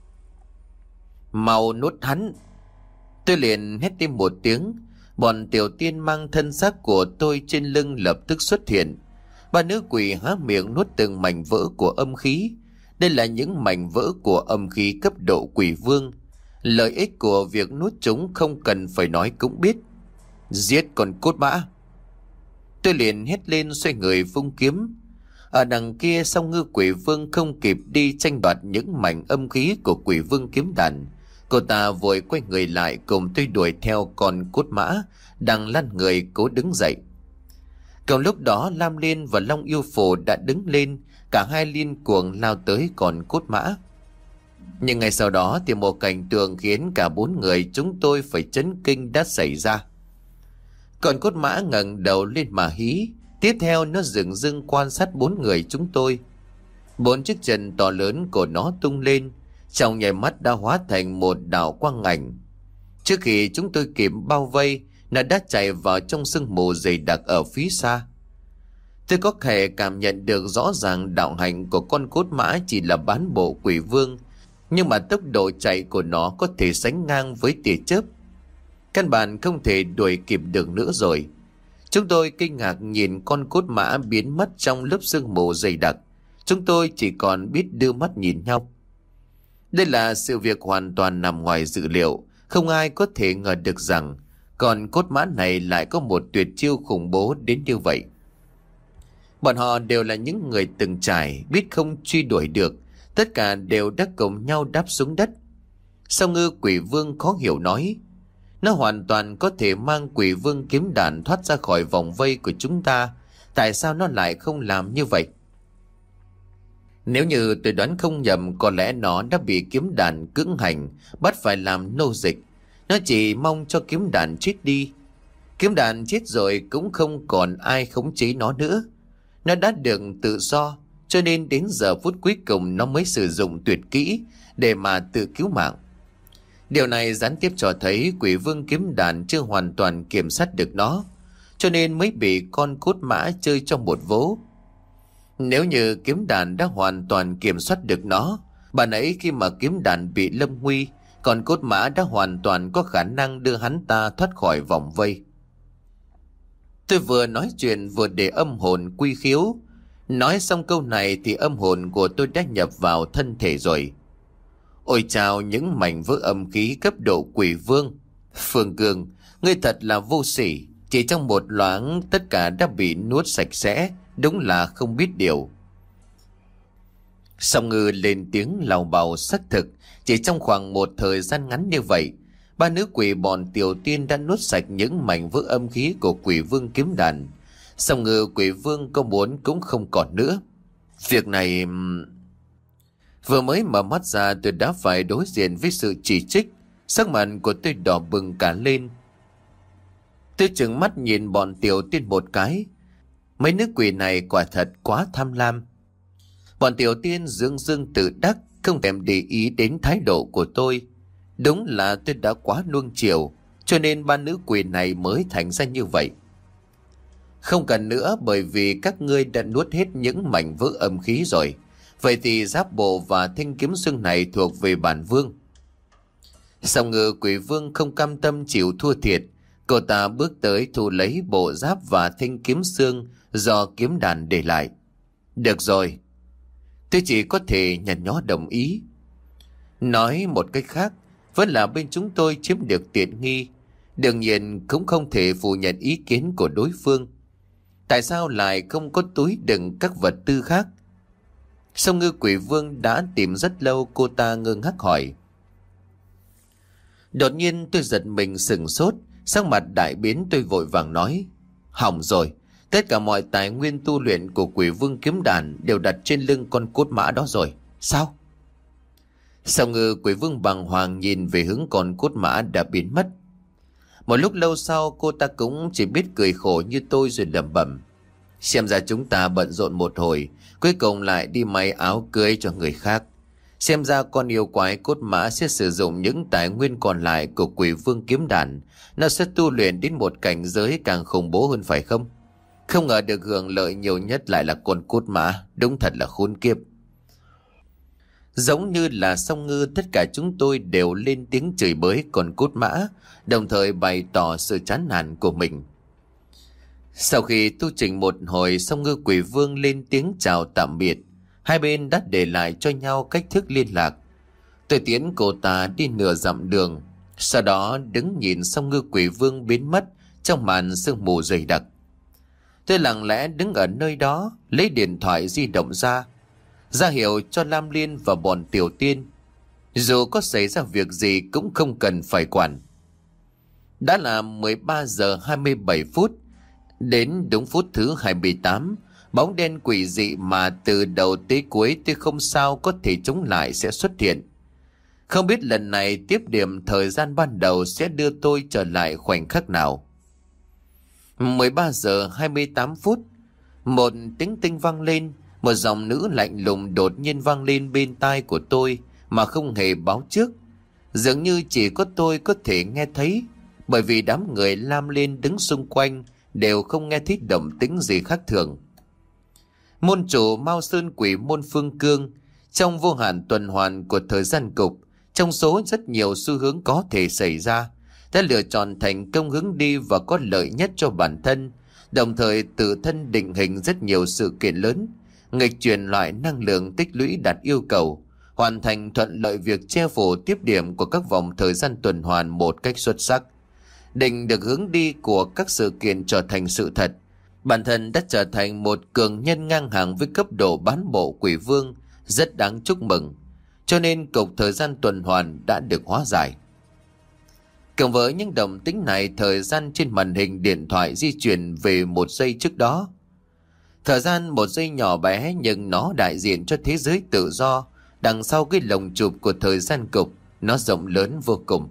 Mau nuốt hắn! Tôi liền hét lên một tiếng. Bọn tiểu tiên mang thân xác của tôi trên lưng lập tức xuất hiện. Ba nữ quỷ há miệng nuốt từng mảnh vỡ của âm khí. Đây là những mảnh vỡ của âm khí cấp độ Quỷ Vương. Lợi ích của việc nuốt chúng không cần phải nói cũng biết. Giết con cốt mã! Tôi liền hét lên, xoay người vung kiếm. Ở đằng kia Song Ngư Quỷ Vương không kịp đi tranh đoạt những mảnh âm khí của Quỷ Vương kiếm đàn. Cô ta vội quay người lại cùng tôi đuổi theo con cốt mã đang lăn người cố đứng dậy. Cùng lúc đó Lam Liên và Long Yêu Phù đã đứng lên, cả hai liên cuồng lao tới con cốt mã. Nhưng ngay sau đó thì một cảnh tượng khiến cả bốn người chúng tôi phải chấn kinh đã xảy ra. Con cốt mã ngẩng đầu lên mà hí, tiếp theo nó dừng dưng quan sát bốn người chúng tôi. Bốn chiếc chân to lớn của nó tung lên, trong nháy mắt đã hóa thành một đạo quang ảnh. Trước khi chúng tôi kịp bao vây, nó đã chạy vào trong sương mù dày đặc ở phía xa. Tôi có thể cảm nhận được rõ ràng đạo hành của con cốt mã chỉ là bán bộ Quỷ Vương, nhưng mà tốc độ chạy của nó có thể sánh ngang với tia chớp. Căn bản không thể đuổi kịp được nữa rồi. Chúng tôi kinh ngạc nhìn con cốt mã biến mất trong lớp sương mù dày đặc. Chúng tôi chỉ còn biết đưa mắt nhìn nhau. Đây là sự việc hoàn toàn nằm ngoài dự liệu. Không ai có thể ngờ được rằng con cốt mã này lại có một tuyệt chiêu khủng bố đến như vậy. Bọn họ đều là những người từng trải, biết không truy đuổi được. Tất cả đều đã cùng nhau đáp xuống đất. Song Ngư Quỷ Vương khó hiểu nói: Nó hoàn toàn có thể mang Quỷ Vương kiếm đàn thoát ra khỏi vòng vây của chúng ta. Tại sao nó lại không làm như vậy? Nếu như tôi đoán không nhầm, có lẽ nó đã bị kiếm đàn cưỡng hành, bắt phải làm nô dịch. Nó chỉ mong cho kiếm đàn chết đi. Kiếm đàn chết rồi cũng không còn ai khống chế nó nữa. Nó đã được tự do, cho nên đến giờ phút cuối cùng nó mới sử dụng tuyệt kỹ để mà tự cứu mạng. Điều này gián tiếp cho thấy quỷ vương kiếm đàn chưa hoàn toàn kiểm soát được nó, cho nên mới bị con cốt mã chơi trong một vố. Nếu như kiếm đàn đã hoàn toàn kiểm soát được nó, bà nãy khi mà kiếm đàn bị lâm nguy, còn cốt mã đã hoàn toàn có khả năng đưa hắn ta thoát khỏi vòng vây. Tôi vừa nói chuyện vừa để âm hồn quy khiếu. Nói xong câu này thì âm hồn của tôi đã nhập vào thân thể rồi. Ôi chào những mảnh vỡ âm khí cấp độ quỷ vương. Phương Cương, ngươi thật là vô sỉ. Chỉ trong một loáng tất cả đã bị nuốt sạch sẽ. Đúng là không biết điều. Song Ngư lên tiếng lào bào xác thực. Chỉ trong khoảng một thời gian ngắn như vậy, ba nữ quỷ bọn Tiểu Tiên đã nuốt sạch những mảnh vỡ âm khí của quỷ vương kiếm đàn. Song Ngư quỷ vương có muốn cũng không còn nữa. Việc này... Vừa mới mở mắt ra tôi đã phải đối diện với sự chỉ trích. Sắc mặt của tôi đỏ bừng cả lên. Tôi trừng mắt nhìn bọn Tiểu Tiên một cái. Mấy nữ quỷ này quả thật quá tham lam. Bọn Tiểu Tiên dương dương tự đắc, không thèm để ý đến thái độ của tôi. Đúng là tôi đã quá nuông chiều, cho nên ba nữ quỷ này mới thành ra như vậy. Không cần nữa, bởi vì các ngươi đã nuốt hết những mảnh vỡ âm khí rồi. Vậy thì giáp bộ và thanh kiếm xương này thuộc về bản vương. Song Ngư quỷ vương không cam tâm chịu thua thiệt. Cô ta bước tới thu lấy bộ giáp và thanh kiếm xương do kiếm đàn để lại. Được rồi. Tôi chỉ có thể nhăn nhó đồng ý. Nói một cách khác, vẫn là bên chúng tôi chiếm được tiện nghi. Đương nhiên cũng không thể phủ nhận ý kiến của đối phương. Tại sao lại không có túi đựng các vật tư khác? Song Ngư quỷ vương đã tìm rất lâu, cô ta ngơ ngác hỏi. Đột nhiên tôi giật mình sửng sốt, sắc mặt đại biến. Tôi vội vàng nói, hỏng rồi, tất cả mọi tài nguyên tu luyện của quỷ vương kiếm đàn đều đặt trên lưng con cốt mã đó rồi. Sao? Song Ngư quỷ vương bàng hoàng nhìn về hướng con cốt mã đã biến mất. Một lúc lâu sau cô ta cũng chỉ biết cười khổ như tôi rồi lẩm bẩm. Xem ra chúng ta bận rộn một hồi, cuối cùng lại đi may áo cưới cho người khác. Xem ra con yêu quái cốt mã sẽ sử dụng những tài nguyên còn lại của quỷ vương kiếm đàn. Nó sẽ tu luyện đến một cảnh giới càng khủng bố hơn phải không? Không ngờ được hưởng lợi nhiều nhất lại là con cốt mã. Đúng thật là khốn kiếp. Giống như là Song Ngư, tất cả chúng tôi đều lên tiếng chửi bới con cốt mã, đồng thời bày tỏ sự chán nản của mình. Sau khi tu trình một hồi, Song Ngư quỷ vương lên tiếng chào tạm biệt. Hai bên đã để lại cho nhau cách thức liên lạc. Tôi tiến cô ta đi nửa dặm đường, sau đó đứng nhìn Song Ngư quỷ vương biến mất trong màn sương mù dày đặc. Tôi lặng lẽ đứng ở nơi đó, lấy điện thoại di động ra, ra hiệu cho Lam Liên và bọn Tiểu Tiên. Dù có xảy ra việc gì cũng không cần phải quản. Đã là mười ba giờ hai mươi bảy phút. Đến đúng phút thứ hai mươi tám, bóng đen quỷ dị mà từ đầu tới cuối tôi không sao có thể chống lại sẽ xuất hiện. Không biết lần này tiếp điểm thời gian ban đầu sẽ đưa tôi trở lại khoảnh khắc nào. mười ba giờ hai mươi tám phút, một tiếng tinh vang lên. Một giọng nữ lạnh lùng đột nhiên vang lên bên tai của tôi mà không hề báo trước. Dường như chỉ có tôi có thể nghe thấy, bởi vì đám người Lam Liên đứng xung quanh đều không nghe thấy động tĩnh gì khác thường. Môn chủ Mao Sơn quỷ môn Phương Cương, trong vô hạn tuần hoàn của thời gian cục, trong số rất nhiều xu hướng có thể xảy ra, đã lựa chọn thành công hướng đi và có lợi nhất cho bản thân, đồng thời tự thân định hình rất nhiều sự kiện lớn, nghịch chuyển loại năng lượng tích lũy đạt yêu cầu, hoàn thành thuận lợi việc che phủ tiếp điểm của các vòng thời gian tuần hoàn một cách xuất sắc. Định được hướng đi của các sự kiện trở thành sự thật, bản thân đã trở thành một cường nhân ngang hàng với cấp độ bán bộ quỷ vương, rất đáng chúc mừng. Cho nên cục thời gian tuần hoàn đã được hóa giải. Cộng với những động tĩnh này, thời gian trên màn hình điện thoại di chuyển về một giây trước đó. Thời gian một giây nhỏ bé, nhưng nó đại diện cho thế giới tự do. Đằng sau cái lồng chụp của thời gian cục, nó rộng lớn vô cùng.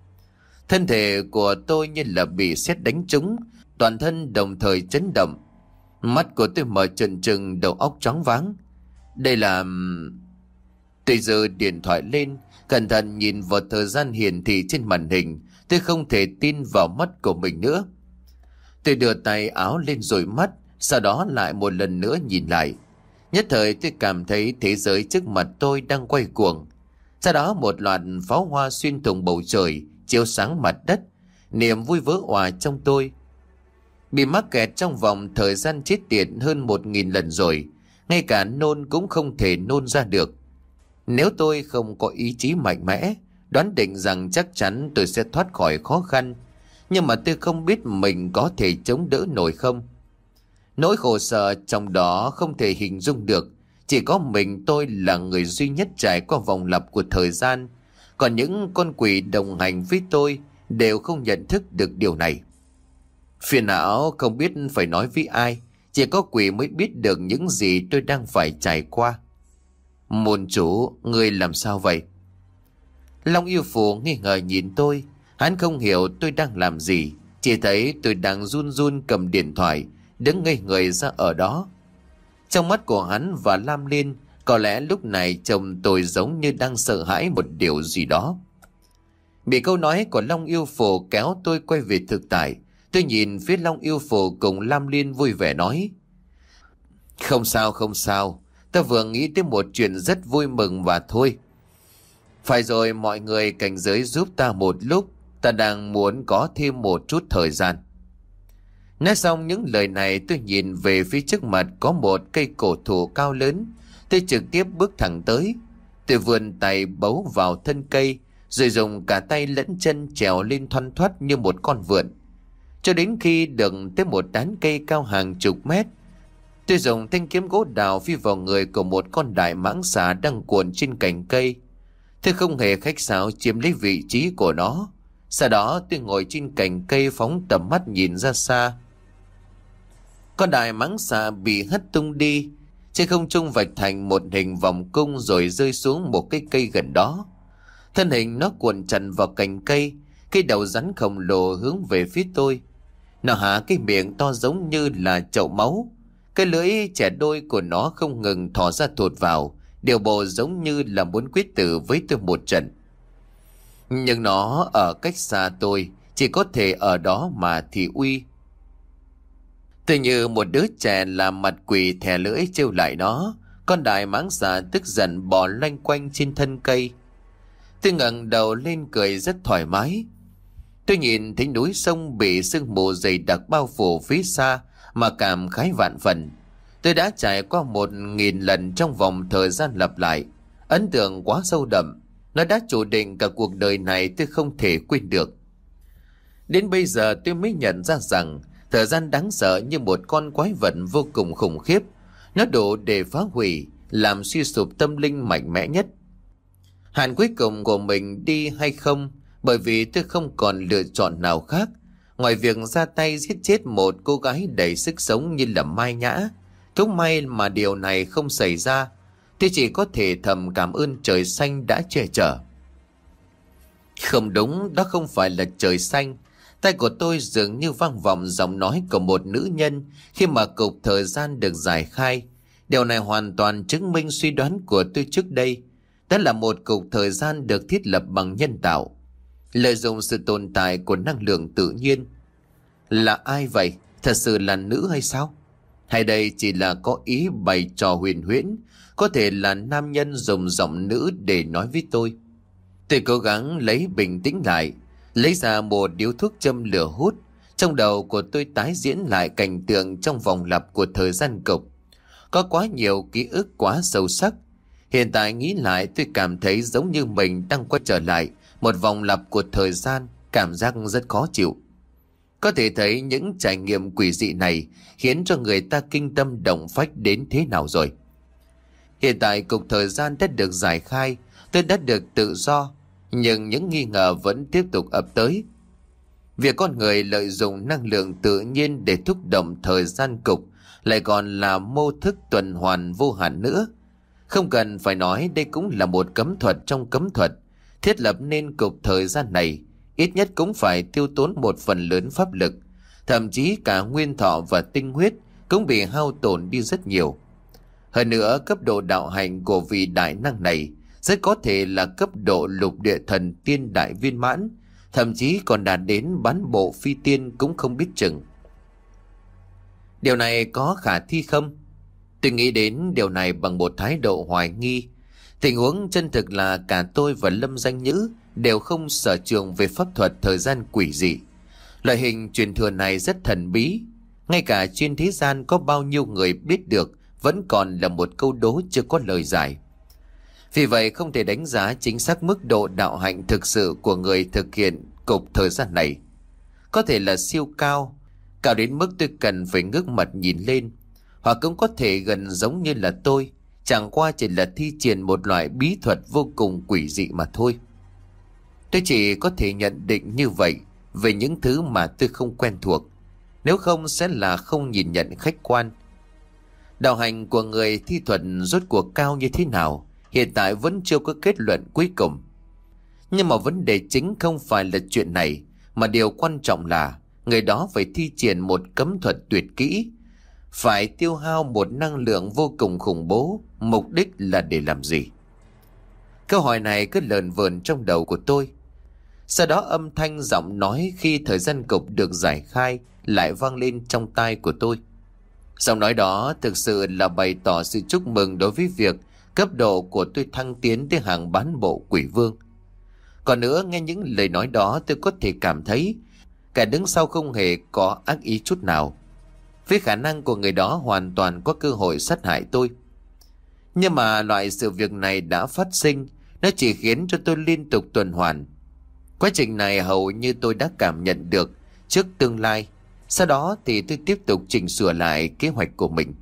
Thân thể của tôi như là bị sét đánh trúng, toàn thân đồng thời chấn động. Mắt của tôi mở trừng trừng, đầu óc choáng váng. Đây là... Tôi giơ điện thoại lên, cẩn thận nhìn vào thời gian hiển thị trên màn hình. Tôi không thể tin vào mắt của mình nữa. Tôi đưa tay áo lên dụi mắt, sau đó lại một lần nữa nhìn lại. Nhất thời tôi cảm thấy thế giới trước mặt tôi đang quay cuồng. Sau đó một loạt pháo hoa xuyên thủng bầu trời, chiếu sáng mặt đất. Niềm vui vỡ òa trong tôi. Bị mắc kẹt trong vòng thời gian chết tiệt hơn một nghìn lần rồi, ngay cả nôn cũng không thể nôn ra được. Nếu tôi không có ý chí mạnh mẽ, đoán định rằng chắc chắn tôi sẽ thoát khỏi khó khăn. Nhưng mà tôi không biết mình có thể chống đỡ nổi không. Nỗi khổ sở trong đó không thể hình dung được. Chỉ có mình tôi là người duy nhất trải qua vòng lặp của thời gian. Còn những con quỷ đồng hành với tôi đều không nhận thức được điều này. Phiền não không biết phải nói với ai. Chỉ có quỷ mới biết được những gì tôi đang phải trải qua. Môn chủ, ngươi làm sao vậy? Long Yêu Phù nghi ngờ nhìn tôi. Hắn không hiểu tôi đang làm gì, chỉ thấy tôi đang run run cầm điện thoại, đứng ngây người ra ở đó. Trong mắt của hắn và Lam Liên, có lẽ lúc này chồng tôi giống như đang sợ hãi một điều gì đó. Bị câu nói của Long Yêu Phù kéo tôi quay về thực tại. Tôi nhìn phía Long Yêu Phù cùng Lam Liên vui vẻ nói: Không sao không sao, ta vừa nghĩ tới một chuyện rất vui mừng và thôi. Phải rồi, mọi người cảnh giới giúp ta một lúc, ta đang muốn có thêm một chút thời gian. Nói xong những lời này, tôi nhìn về phía trước mặt có một cây cổ thụ cao lớn. Tôi trực tiếp bước thẳng tới. Tôi vươn tay bấu vào thân cây, rồi dùng cả tay lẫn chân trèo lên thoăn thoắt như một con vượn. Cho đến khi được tới một tán cây cao hàng chục mét, tôi dùng thanh kiếm gỗ đào phi vào người của một con đại mãng xà đang cuộn trên cành cây. Tôi không hề khách sáo chiếm lấy vị trí của nó. Sau đó tôi ngồi trên cành cây phóng tầm mắt nhìn ra xa. Con đại mãng xà bị hất tung đi, trên không trung vạch thành một hình vòng cung rồi rơi xuống một cái cây gần đó. Thân hình nó cuộn chặt vào cành cây, cái đầu rắn khổng lồ hướng về phía tôi. Nó há cái miệng to giống như là chậu máu. Cái lưỡi chẻ đôi của nó không ngừng thò ra thụt vào, điều bộ giống như là muốn quyết tử với tôi một trận. Nhưng nó ở cách xa tôi, chỉ có thể ở đó mà thị uy. Tôi như một đứa trẻ làm mặt quỷ thè lưỡi trêu lại nó. Con đại mãng xà tức giận bò loanh quanh trên thân cây. Tôi ngẩng đầu lên cười rất thoải mái. Tôi nhìn thấy núi sông bị sương mù dày đặc bao phủ phía xa mà cảm khái vạn phần. Tôi đã trải qua một nghìn lần trong vòng thời gian lặp lại. Ấn tượng quá sâu đậm. Nó đã chủ định cả cuộc đời này tôi không thể quên được. Đến bây giờ tôi mới nhận ra rằng thời gian đáng sợ như một con quái vật vô cùng khủng khiếp. Nó đủ để phá hủy, làm suy sụp tâm linh mạnh mẽ nhất. Hạn cuối cùng của mình đi hay không, bởi vì tôi không còn lựa chọn nào khác ngoài việc ra tay giết chết một cô gái đầy sức sống như là Mai Nhã. Cũng may mà điều này không xảy ra. Tôi chỉ có thể thầm cảm ơn trời xanh đã che chở. Không đúng, đó không phải là trời xanh. Tai của tôi dường như vang vọng giọng nói của một nữ nhân khi mà cục thời gian được giải khai. Điều này hoàn toàn chứng minh suy đoán của tôi trước đây. Đó là một cục thời gian được thiết lập bằng nhân tạo, lợi dụng sự tồn tại của năng lượng tự nhiên. Là ai vậy? Thật sự là nữ hay sao? Hay đây chỉ là có ý bày trò huyền huyễn? Có thể là nam nhân dùng giọng nữ để nói với tôi. Tôi cố gắng lấy bình tĩnh lại, lấy ra một điếu thuốc châm lửa hút. Trong đầu của tôi tái diễn lại cảnh tượng trong vòng lặp của thời gian cục. Có quá nhiều ký ức quá sâu sắc. Hiện tại nghĩ lại tôi cảm thấy giống như mình đang quay trở lại một vòng lặp của thời gian, cảm giác rất khó chịu. Có thể thấy những trải nghiệm quỷ dị này khiến cho người ta kinh tâm động phách đến thế nào rồi. Hiện tại cục thời gian đã được giải khai, tôi đã được tự do, nhưng những nghi ngờ vẫn tiếp tục ập tới. Việc con người lợi dụng năng lượng tự nhiên để thúc động thời gian cục lại còn là mô thức tuần hoàn vô hạn nữa. Không cần phải nói, đây cũng là một cấm thuật trong cấm thuật. Thiết lập nên cục thời gian này ít nhất cũng phải tiêu tốn một phần lớn pháp lực, thậm chí cả nguyên thọ và tinh huyết cũng bị hao tổn đi rất nhiều. Hơn nữa, cấp độ đạo hành của vị đại năng này rất có thể là cấp độ lục địa thần tiên đại viên mãn, thậm chí còn đạt đến bán bộ phi tiên cũng không biết chừng. Điều này có khả thi không? Tôi nghĩ đến điều này bằng một thái độ hoài nghi. Tình huống chân thực là cả tôi và Lâm Danh Nhữ đều không sở trường về pháp thuật thời gian quỷ dị. Loại hình truyền thừa này rất thần bí, ngay cả trên thế gian có bao nhiêu người biết được vẫn còn là một câu đố chưa có lời giải. Vì vậy không thể đánh giá chính xác mức độ đạo hạnh thực sự của người thực hiện cục thời gian này. Có thể là siêu cao, cao đến mức tôi cần phải ngước mặt nhìn lên, hoặc cũng có thể gần giống như là tôi, chẳng qua chỉ là thi triển một loại bí thuật vô cùng quỷ dị mà thôi. Tôi chỉ có thể nhận định như vậy về những thứ mà tôi không quen thuộc, nếu không sẽ là không nhìn nhận khách quan. Đạo hành của người thi thuật rốt cuộc cao như thế nào, hiện tại vẫn chưa có kết luận cuối cùng. Nhưng mà vấn đề chính không phải là chuyện này, mà điều quan trọng là người đó phải thi triển một cấm thuật tuyệt kỹ, phải tiêu hao một năng lượng vô cùng khủng bố. Mục đích là để làm gì? Câu hỏi này cứ lờn vờn trong đầu của tôi. Sau đó âm thanh giọng nói khi thời gian cục được giải khai lại vang lên trong tai của tôi. Giọng nói đó thực sự là bày tỏ sự chúc mừng đối với việc cấp độ của tôi thăng tiến tới hàng bán bộ quỷ vương. Còn nữa, nghe những lời nói đó tôi có thể cảm thấy kẻ đứng sau không hề có ác ý chút nào, với khả năng của người đó hoàn toàn có cơ hội sát hại tôi. Nhưng mà loại sự việc này đã phát sinh, nó chỉ khiến cho tôi liên tục tuần hoàn. Quá trình này hầu như tôi đã cảm nhận được trước tương lai, sau đó thì tôi tiếp tục chỉnh sửa lại kế hoạch của mình.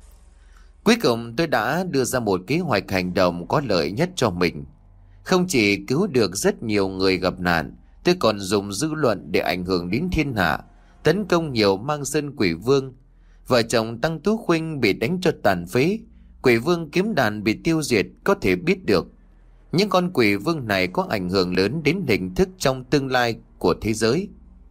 Cuối cùng tôi đã đưa ra một kế hoạch hành động có lợi nhất cho mình. Không chỉ cứu được rất nhiều người gặp nạn, tôi còn dùng dư luận để ảnh hưởng đến thiên hạ, tấn công nhiều mang sơn quỷ vương. Vợ chồng Tăng Tú Khuynh bị đánh cho tàn phế, quỷ vương kiếm đàn bị tiêu diệt. Có thể biết được những con quỷ vương này có ảnh hưởng lớn đến hình thức trong tương lai của thế giới.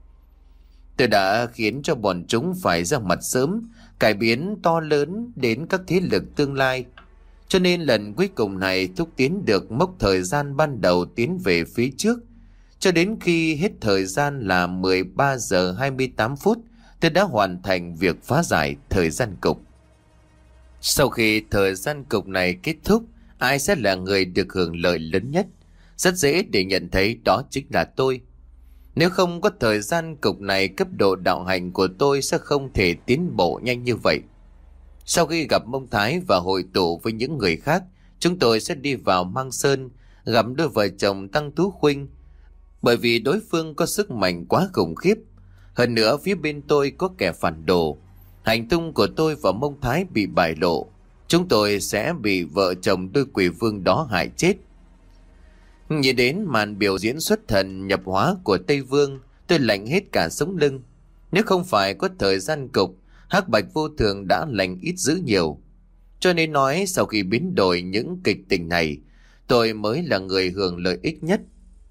Tôi đã khiến cho bọn chúng phải ra mặt sớm, cải biến to lớn đến các thế lực tương lai. Cho nên lần cuối cùng này thúc tiến được mốc thời gian ban đầu tiến về phía trước. Cho đến khi hết thời gian là mười ba giờ hai mươi tám phút, tôi đã hoàn thành việc phá giải thời gian cục. Sau khi thời gian cục này kết thúc, ai sẽ là người được hưởng lợi lớn nhất? Rất dễ để nhận thấy đó chính là tôi. Nếu không có thời gian cục này, cấp độ đạo hành của tôi sẽ không thể tiến bộ nhanh như vậy. Sau khi gặp Mông Thái và hội tụ với những người khác, chúng tôi sẽ đi vào Mang Sơn, gặp đôi vợ chồng Tăng Tú Khuynh. Bởi vì đối phương có sức mạnh quá khủng khiếp. Hơn nữa phía bên tôi có kẻ phản đồ. Hành tung của tôi và Mông Thái bị bại lộ, chúng tôi sẽ bị vợ chồng đôi quỷ vương đó hại chết. Nhìn đến màn biểu diễn xuất thần nhập hóa của Tây Vương, tôi lạnh hết cả sống lưng. Nếu không phải có thời gian cục, Hắc Bạch Vô Thường đã lành ít dữ nhiều. Cho nên nói sau khi biến đổi những kịch tình này, tôi mới là người hưởng lợi ích nhất.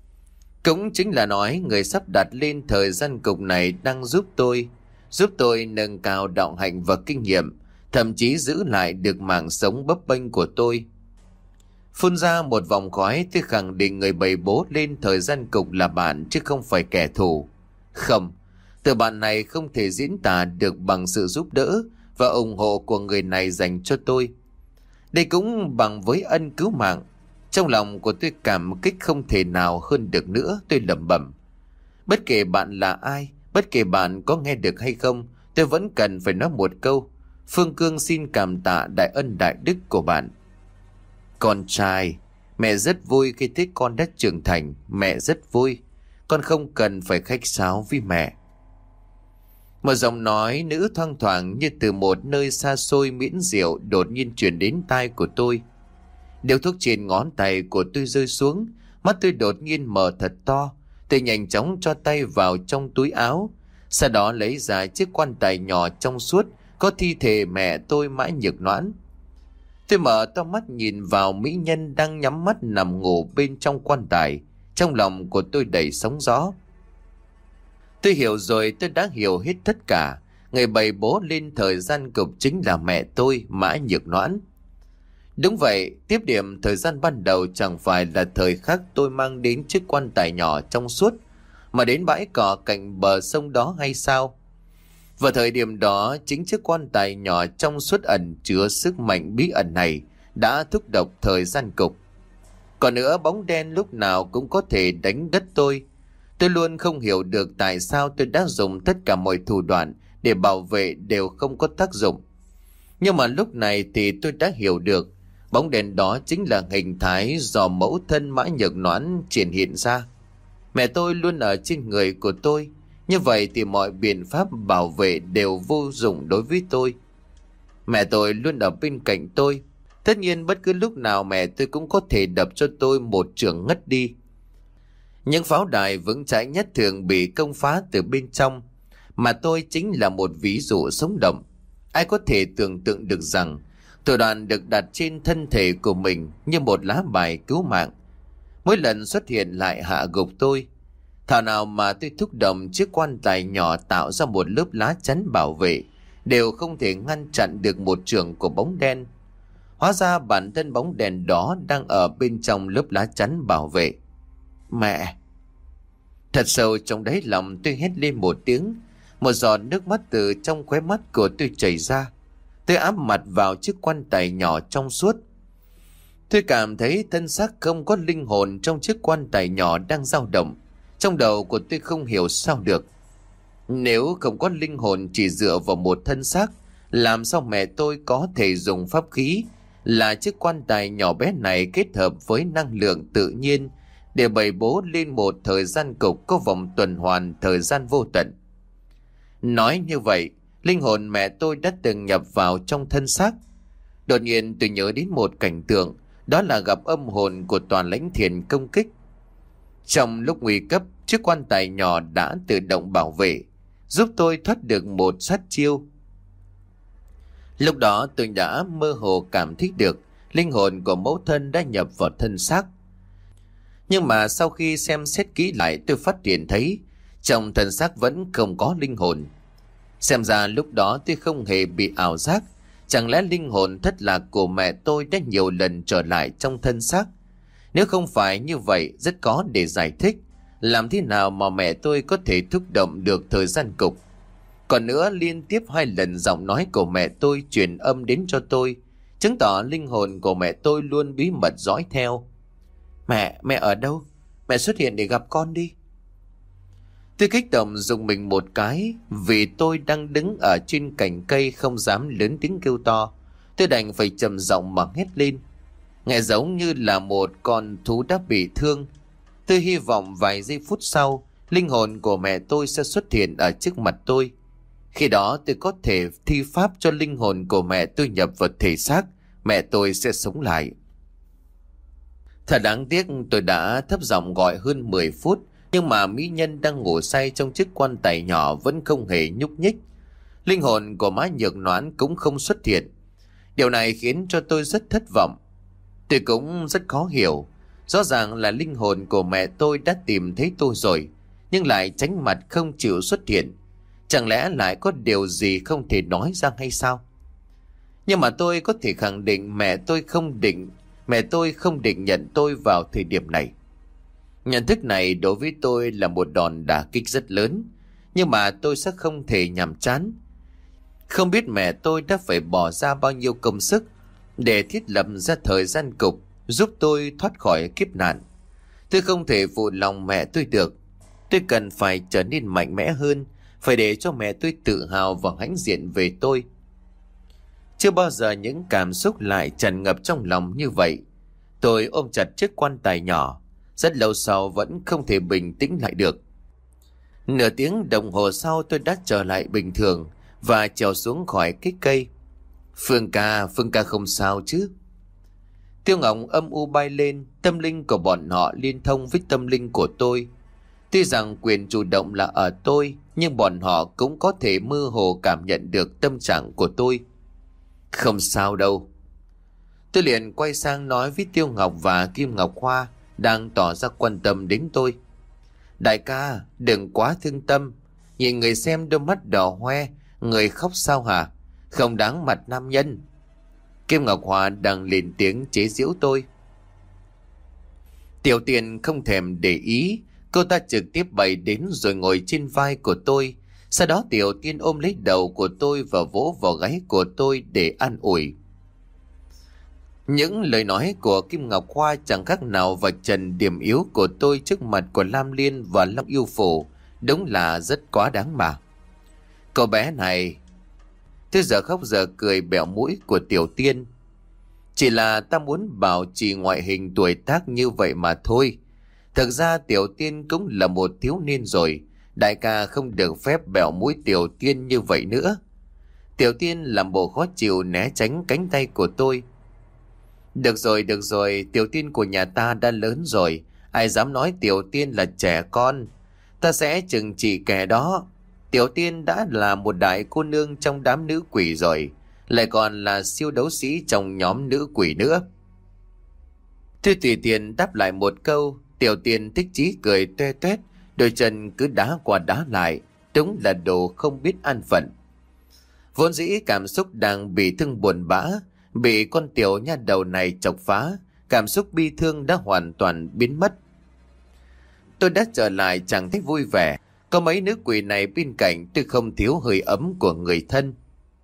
Cũng chính là nói người sắp đặt lên thời gian cục này đang giúp tôi, giúp tôi nâng cao đạo hạnh và kinh nghiệm, thậm chí giữ lại được mạng sống bấp bênh của tôi. Phun ra một vòng khói, tôi khẳng định người bày bố lên thời gian cục là bạn chứ không phải kẻ thù. Không, từ bạn này không thể diễn tả được bằng sự giúp đỡ và ủng hộ của người này dành cho tôi. Đây cũng bằng với ân cứu mạng. Trong lòng của tôi cảm kích không thể nào hơn được nữa. Tôi lẩm bẩm, bất kể bạn là ai, bất kể bạn có nghe được hay không, tôi vẫn cần phải nói một câu: Phương Cương xin cảm tạ đại ân đại đức của bạn. Con trai, mẹ rất vui khi thấy con đã trưởng thành. Mẹ rất vui. Con không cần phải khách sáo với mẹ. Một giọng nói nữ thoang thoảng như từ một nơi xa xôi miễn diệu đột nhiên truyền đến tai của tôi. Điếu thuốc trên ngón tay của tôi rơi xuống, mắt tôi đột nhiên mở thật to. Tôi nhanh chóng cho tay vào trong túi áo, sau đó lấy ra chiếc quan tài nhỏ trong suốt có thi thể mẹ tôi Mã Nhược Noãn. Tôi mở to mắt nhìn vào mỹ nhân đang nhắm mắt nằm ngủ bên trong quan tài. Trong lòng của tôi đầy sóng gió. Tôi hiểu rồi, tôi đã hiểu hết tất cả. Người bày bố lên thời gian cục chính là mẹ tôi, Mã Nhược Noãn. Đúng vậy, tiếp điểm thời gian ban đầu chẳng phải là thời khắc tôi mang đến chiếc quan tài nhỏ trong suốt, mà đến bãi cỏ cạnh bờ sông đó hay sao? Vào thời điểm đó, chính chiếc quan tài nhỏ trong suốt ẩn chứa sức mạnh bí ẩn này đã thúc đẩy thời gian cục. Còn nữa, bóng đen lúc nào cũng có thể đánh đất tôi. Tôi luôn không hiểu được tại sao tôi đã dùng tất cả mọi thủ đoạn để bảo vệ đều không có tác dụng. Nhưng mà lúc này thì tôi đã hiểu được, bóng đèn đó chính là hình thái do mẫu thân Mã Nhược Noãn triển hiện ra. Mẹ tôi luôn ở trên người của tôi, như vậy thì mọi biện pháp bảo vệ đều vô dụng đối với tôi. Mẹ tôi luôn ở bên cạnh tôi. Tất nhiên bất cứ lúc nào mẹ tôi cũng có thể đập cho tôi một chưởng ngất đi. Những pháo đài vững chãi nhất thường bị công phá từ bên trong, mà tôi chính là một ví dụ sống động. Ai có thể tưởng tượng được rằng thủ đoạn được đặt trên thân thể của mình như một lá bài cứu mạng, mỗi lần xuất hiện lại hạ gục tôi. Thảo nào mà tôi thúc động chiếc quan tài nhỏ tạo ra một lớp lá chắn bảo vệ, đều không thể ngăn chặn được một chưởng của bóng đen. Hóa ra bản thân bóng đèn đó đang ở bên trong lớp lá chắn bảo vệ. Mẹ! Thật sâu trong đáy lòng tôi hét lên một tiếng. Một giọt nước mắt từ trong khóe mắt của tôi chảy ra. Tôi áp mặt vào chiếc quan tài nhỏ trong suốt. Tôi cảm thấy thân xác không có linh hồn trong chiếc quan tài nhỏ đang dao động. Trong đầu của tôi không hiểu sao được. Nếu không có linh hồn chỉ dựa vào một thân xác, làm sao mẹ tôi có thể dùng pháp khí là chiếc quan tài nhỏ bé này kết hợp với năng lượng tự nhiên để bày bố lên một thời gian cục có vòng tuần hoàn thời gian vô tận. Nói như vậy, linh hồn mẹ tôi đã từng nhập vào trong thân xác. Đột nhiên tôi nhớ đến một cảnh tượng, đó là gặp âm hồn của Toàn Lãnh Thiền công kích. Trong lúc nguy cấp, chiếc quan tài nhỏ đã tự động bảo vệ, giúp tôi thoát được một sát chiêu. Lúc đó tôi đã mơ hồ cảm thấy được linh hồn của mẫu thân đã nhập vào thân xác. Nhưng mà sau khi xem xét kỹ lại, tôi phát hiện thấy trong thân xác vẫn không có linh hồn. Xem ra lúc đó tôi không hề bị ảo giác. Chẳng lẽ linh hồn thất lạc của mẹ tôi đã nhiều lần trở lại trong thân xác? Nếu không phải như vậy, rất có để giải thích làm thế nào mà mẹ tôi có thể thúc động được thời gian cục. Còn nữa, liên tiếp hai lần giọng nói của mẹ tôi truyền âm đến cho tôi, chứng tỏ linh hồn của mẹ tôi luôn bí mật dõi theo. Mẹ, mẹ ở đâu? Mẹ xuất hiện để gặp con đi. Tôi kích động dùng mình một cái, vì tôi đang đứng ở trên cành cây không dám lớn tiếng kêu to. Tôi đành phải trầm giọng mà hét lên, nghe giống như là một con thú đã bị thương. Tôi hy vọng vài giây phút sau, linh hồn của mẹ tôi sẽ xuất hiện ở trước mặt tôi. Khi đó tôi có thể thi pháp cho linh hồn của mẹ tôi nhập vào thể xác, mẹ tôi sẽ sống lại. Thật đáng tiếc, tôi đã thấp giọng gọi hơn mười phút, nhưng mà mỹ nhân đang ngủ say trong chiếc quan tài nhỏ vẫn không hề nhúc nhích. Linh hồn của Mã Nhược Noãn cũng không xuất hiện. Điều này khiến cho tôi rất thất vọng. Tôi cũng rất khó hiểu. Rõ ràng là linh hồn của mẹ tôi đã tìm thấy tôi rồi, nhưng lại tránh mặt không chịu xuất hiện. Chẳng lẽ lại có điều gì không thể nói ra hay sao? Nhưng mà tôi có thể khẳng định mẹ tôi không định Mẹ tôi không định nhận tôi vào thời điểm này. Nhận thức này đối với tôi là một đòn đả kích rất lớn, nhưng mà tôi sẽ không thể nhàm chán. Không biết mẹ tôi đã phải bỏ ra bao nhiêu công sức để thiết lập ra thời gian cục giúp tôi thoát khỏi kiếp nạn. Tôi không thể phụ lòng mẹ tôi được. Tôi cần phải trở nên mạnh mẽ hơn, phải để cho mẹ tôi tự hào và hãnh diện về tôi. Chưa bao giờ những cảm xúc lại tràn ngập trong lòng như vậy. Tôi ôm chặt chiếc quan tài nhỏ, rất lâu sau vẫn không thể bình tĩnh lại được. Nửa tiếng đồng hồ sau tôi đã trở lại bình thường và trèo xuống khỏi cái cây. Phương ca, Phương ca không sao chứ? Tiêu Ngọc âm u bay lên, tâm linh của bọn họ liên thông với tâm linh của tôi. Tuy rằng quyền chủ động là ở tôi, nhưng bọn họ cũng có thể mơ hồ cảm nhận được tâm trạng của tôi. Không sao đâu. Tôi liền quay sang nói với Tiêu Ngọc và Kim Ngọc Hoa đang tỏ ra quan tâm đến tôi. Đại ca, đừng quá thương tâm. Nhìn người xem đôi mắt đỏ hoe, người khóc sao hả? Không đáng mặt nam nhân. Kim Ngọc Hoa đang lên tiếng chế giễu tôi. Tiểu Tiên không thèm để ý, cô ta trực tiếp bay đến rồi ngồi trên vai của tôi. Sau đó Tiểu Tiên ôm lấy đầu của tôi và vỗ vào gáy của tôi để an ủi. Những lời nói của Kim Ngọc Hoa chẳng khác nào vạch trần điểm yếu của tôi trước mặt của Lam Liên và Long Yêu Phù. Đúng là rất quá đáng mà. Cậu bé này... Tôi giờ khóc giờ cười bẹo mũi của Tiểu Tiên. Chỉ là ta muốn bảo trì ngoại hình tuổi tác như vậy mà thôi. Thực ra Tiểu Tiên cũng là một thiếu niên rồi. Đại ca không được phép bẹo mũi Tiểu Tiên như vậy nữa. Tiểu Tiên làm bộ khó chịu né tránh cánh tay của tôi. Được rồi, được rồi, Tiểu Tiên của nhà ta đã lớn rồi. Ai dám nói Tiểu Tiên là trẻ con. Ta sẽ trừng trị kẻ đó. Tiểu Tiên đã là một đại cô nương trong đám nữ quỷ rồi, lại còn là siêu đấu sĩ trong nhóm nữ quỷ nữa. Tôi tùy tiện đáp lại một câu. Tiểu Tiên thích chí cười toe toét, đôi chân cứ đá qua đá lại. Đúng là đồ không biết an phận. Vốn dĩ cảm xúc đang bị thương buồn bã, bị con tiểu nha đầu này chọc phá, cảm xúc bi thương đã hoàn toàn biến mất. Tôi đã trở lại chẳng thấy vui vẻ. Có mấy nữ quỷ này bên cạnh, tôi không thiếu hơi ấm của người thân.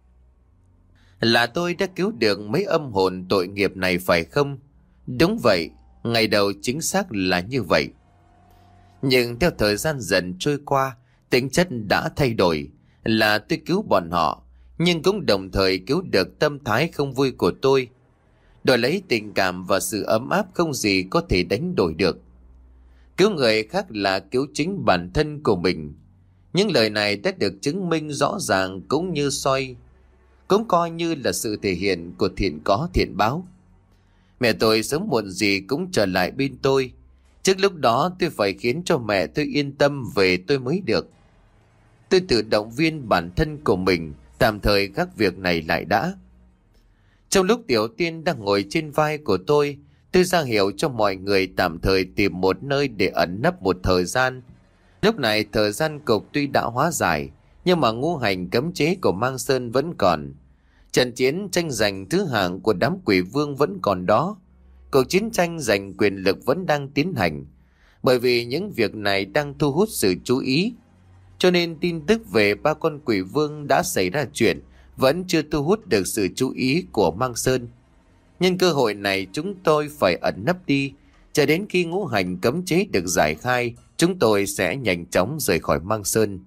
Là tôi đã cứu được mấy âm hồn tội nghiệp này phải không? Đúng vậy, ngày đầu chính xác là như vậy. Nhưng theo thời gian dần trôi qua, tính chất đã thay đổi. Là tôi cứu bọn họ, nhưng cũng đồng thời cứu được tâm thái không vui của tôi. Đổi lấy tình cảm và sự ấm áp không gì có thể đánh đổi được. Cứu người khác là cứu chính bản thân của mình. Những lời này đã được chứng minh rõ ràng, cũng như soi, cũng coi như là sự thể hiện của thiện có thiện báo. Mẹ tôi sớm muộn gì cũng trở lại bên tôi. Trước lúc đó tôi phải khiến cho mẹ tôi yên tâm về tôi mới được. Tôi tự động viên bản thân của mình, tạm thời gác việc này lại đã. Trong lúc Tiểu Tiên đang ngồi trên vai của tôi, tôi ra hiệu cho mọi người tạm thời tìm một nơi để ẩn nấp một thời gian. Lúc này thời gian cục tuy đã hóa giải, nhưng mà ngũ hành cấm chế của Mang Sơn vẫn còn. Trận chiến tranh giành thứ hạng của đám quỷ vương vẫn còn đó. Cuộc chiến tranh giành quyền lực vẫn đang tiến hành. Bởi vì những việc này đang thu hút sự chú ý, cho nên tin tức về ba con quỷ vương đã xảy ra chuyện vẫn chưa thu hút được sự chú ý của Mang Sơn. Nhân cơ hội này chúng tôi phải ẩn nấp đi, cho đến khi ngũ hành cấm chế được giải khai, chúng tôi sẽ nhanh chóng rời khỏi Mang Sơn.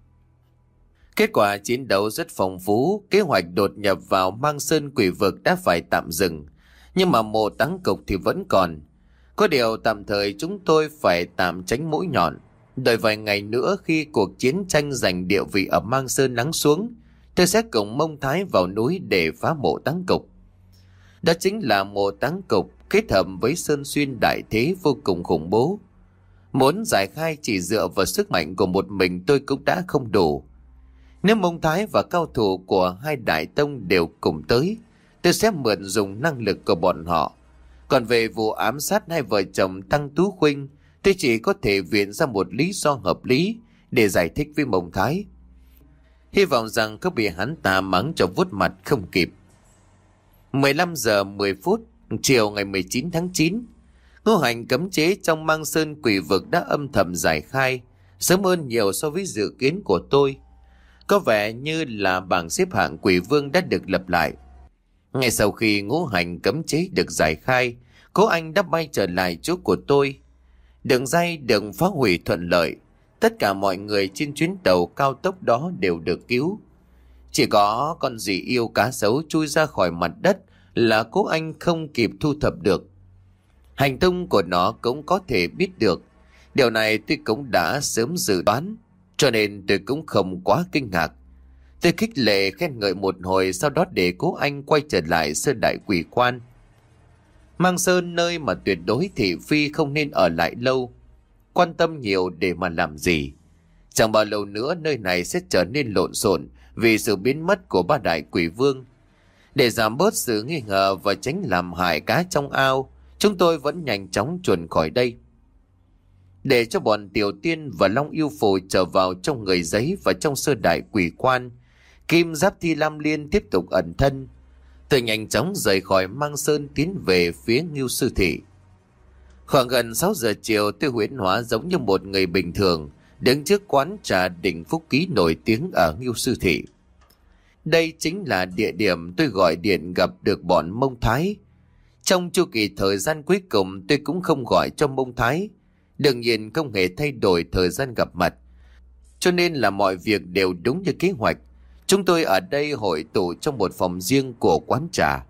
Kết quả chiến đấu rất phong phú, kế hoạch đột nhập vào Mang Sơn quỷ vực đã phải tạm dừng, nhưng mà mộ táng cục thì vẫn còn. Có điều tạm thời chúng tôi phải tạm tránh mũi nhọn, đợi vài ngày nữa khi cuộc chiến tranh giành địa vị ở Mang Sơn lắng xuống, tôi sẽ cùng Mông Thái vào núi để phá mộ táng cục. Đó chính là mộ táng cục kết hợp với Sơn Xuyên đại thế vô cùng khủng bố. Muốn giải khai chỉ dựa vào sức mạnh của một mình tôi cũng đã không đủ. Nếu Mông Thái và cao thủ của hai đại tông đều cùng tới, tôi sẽ mượn dùng năng lực của bọn họ. Còn về vụ ám sát hai vợ chồng Tăng Tú Khuynh, tôi chỉ có thể viện ra một lý do hợp lý để giải thích với Mông Thái. Hy vọng rằng không bị hắn ta mắng cho vuốt mặt không kịp. mười lăm giờ mười phút chiều ngày mười chín tháng chín, ngũ hành cấm chế trong Mang Sơn quỷ vực đã âm thầm giải khai, sớm hơn nhiều so với dự kiến của tôi. Có vẻ như là bảng xếp hạng quỷ vương đã được lập lại. Ngay sau khi ngũ hành cấm chế được giải khai, Cố Anh đã bay trở lại chỗ của tôi. Đường dây được phá hủy thuận lợi, tất cả mọi người trên chuyến tàu cao tốc đó đều được cứu. Chỉ có con dì yêu cá sấu chui ra khỏi mặt đất là Cố Anh không kịp thu thập được. Hành tung của nó cũng có thể biết được. Điều này tôi cũng đã sớm dự đoán, cho nên tôi cũng không quá kinh ngạc. Tôi khích lệ khen ngợi một hồi, sau đó để Cố Anh quay trở lại Sơn Đại Quỷ Quan. Mang Sơn nơi mà tuyệt đối thị phi không nên ở lại lâu, quan tâm nhiều để mà làm gì. Chẳng bao lâu nữa nơi này sẽ trở nên lộn xộn vì sự biến mất của ba đại quỷ vương. Để giảm bớt sự nghi ngờ và tránh làm hại cá trong ao, chúng tôi vẫn nhanh chóng chuồn khỏi đây. Để cho bọn Tiểu Tiên và Long Yêu Phù trở vào trong người giấy và trong Sơ Đại Quỷ Quan, Kim Giáp Thi Lam Liên tiếp tục ẩn thân. Tôi nhanh chóng rời khỏi Mang Sơn tiến về phía Ngưu Sư Thị. Khoảng gần sáu giờ chiều, tôi huyễn hóa giống như một người bình thường đứng trước quán trà Đỉnh Phúc Ký nổi tiếng ở Ngưu Sư Thị. Đây chính là địa điểm tôi gọi điện gặp được bọn Mông Thái. Trong chu kỳ thời gian cuối cùng tôi cũng không gọi cho Mông Thái. Đương nhiên không hề thay đổi thời gian gặp mặt, cho nên là mọi việc đều đúng như kế hoạch. Chúng tôi ở đây hội tụ trong một phòng riêng của quán trà.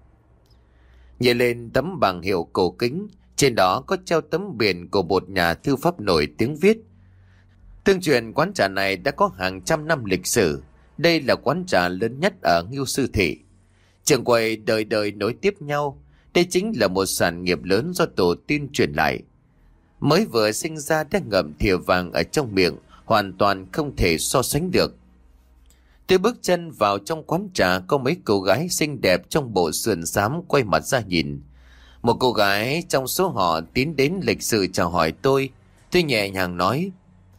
Nhìn lên tấm bảng hiệu cổ kính, trên đó có treo tấm biển của một nhà thư pháp nổi tiếng viết: tương truyền quán trà này đã có hàng trăm năm lịch sử. Đây là quán trà lớn nhất ở Ngưu Sư Thị. Trường quầy đời đời nối tiếp nhau. Đây chính là một sản nghiệp lớn do tổ tiên truyền lại. Mới vừa sinh ra đã ngậm thìa vàng ở trong miệng, hoàn toàn không thể so sánh được. Tôi bước chân vào trong quán trà, có mấy cô gái xinh đẹp trong bộ sườn xám quay mặt ra nhìn. Một cô gái trong số họ tiến đến lịch sự chào hỏi tôi. Tôi nhẹ nhàng nói: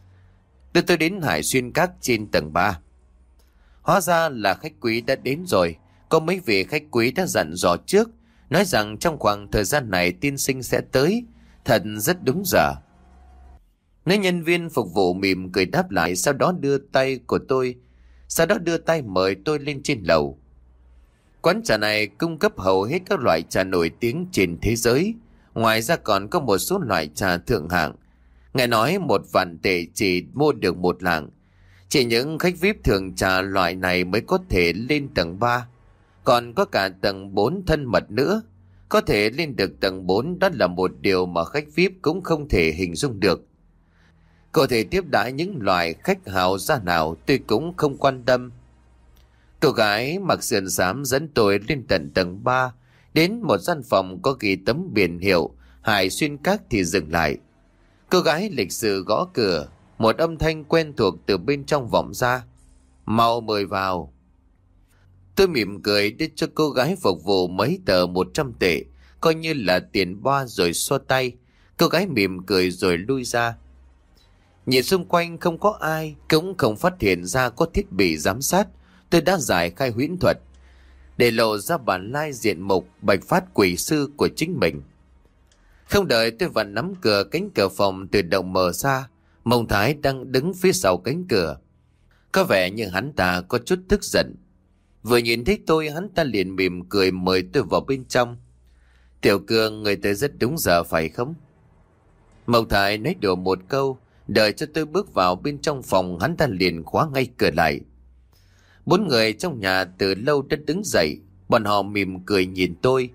đưa tôi đến Hải Xuyên Các trên tầng ba. Hóa ra là khách quý đã đến rồi. Có mấy vị khách quý đã dặn dò trước, nói rằng trong khoảng thời gian này tiên sinh sẽ tới. Thật rất đúng giờ. Nữ nhân viên phục vụ mỉm cười đáp lại, sau đó đưa tay của tôi Sau đó đưa tay mời tôi lên trên lầu. Quán trà này cung cấp hầu hết các loại trà nổi tiếng trên thế giới. Ngoài ra còn có một số loại trà thượng hạng. Nghe nói một vạn tệ chỉ mua được một lạng. Chỉ những khách vi ai pi thường trà loại này mới có thể lên tầng ba. Còn có cả tầng bốn thân mật nữa. Có thể lên được tầng bốn, đó là một điều mà khách vi ai pi cũng không thể hình dung được. Có thể tiếp đãi những loại khách hào gia nào tôi cũng không quan tâm. Cô gái mặc sườn xám dẫn tôi lên tận tầng ba, đến một gian phòng có ghi tấm biển hiệu Hải Xuyên Các thì dừng lại. Cô gái lịch sự gõ cửa, một âm thanh quen thuộc từ bên trong vọng ra: mau mời vào. Tôi mỉm cười đưa cho cô gái phục vụ mấy tờ một trăm tệ, coi như là tiền boa rồi xoa tay. Cô gái mỉm cười rồi lui ra. Nhìn xung quanh không có ai, cũng không phát hiện ra có thiết bị giám sát. Tôi đã giải khai huyễn thuật để lộ ra bản lai diện mục bạch phát quỷ sư của chính mình. Không đợi tôi vặn nắm cửa, cánh cửa phòng tự động mở ra. Mông Thái đang đứng phía sau cánh cửa. Có vẻ như hắn ta có chút tức giận. Vừa nhìn thấy tôi, hắn ta liền mỉm cười mời tôi vào bên trong. Tiểu Cương, người tới rất đúng giờ phải không? Mông Thái nói đùa một câu. Đợi cho tôi bước vào bên trong phòng, hắn ta liền khóa ngay cửa lại. Bốn người trong nhà từ lâu đã đứng dậy. Bọn họ mỉm cười nhìn tôi.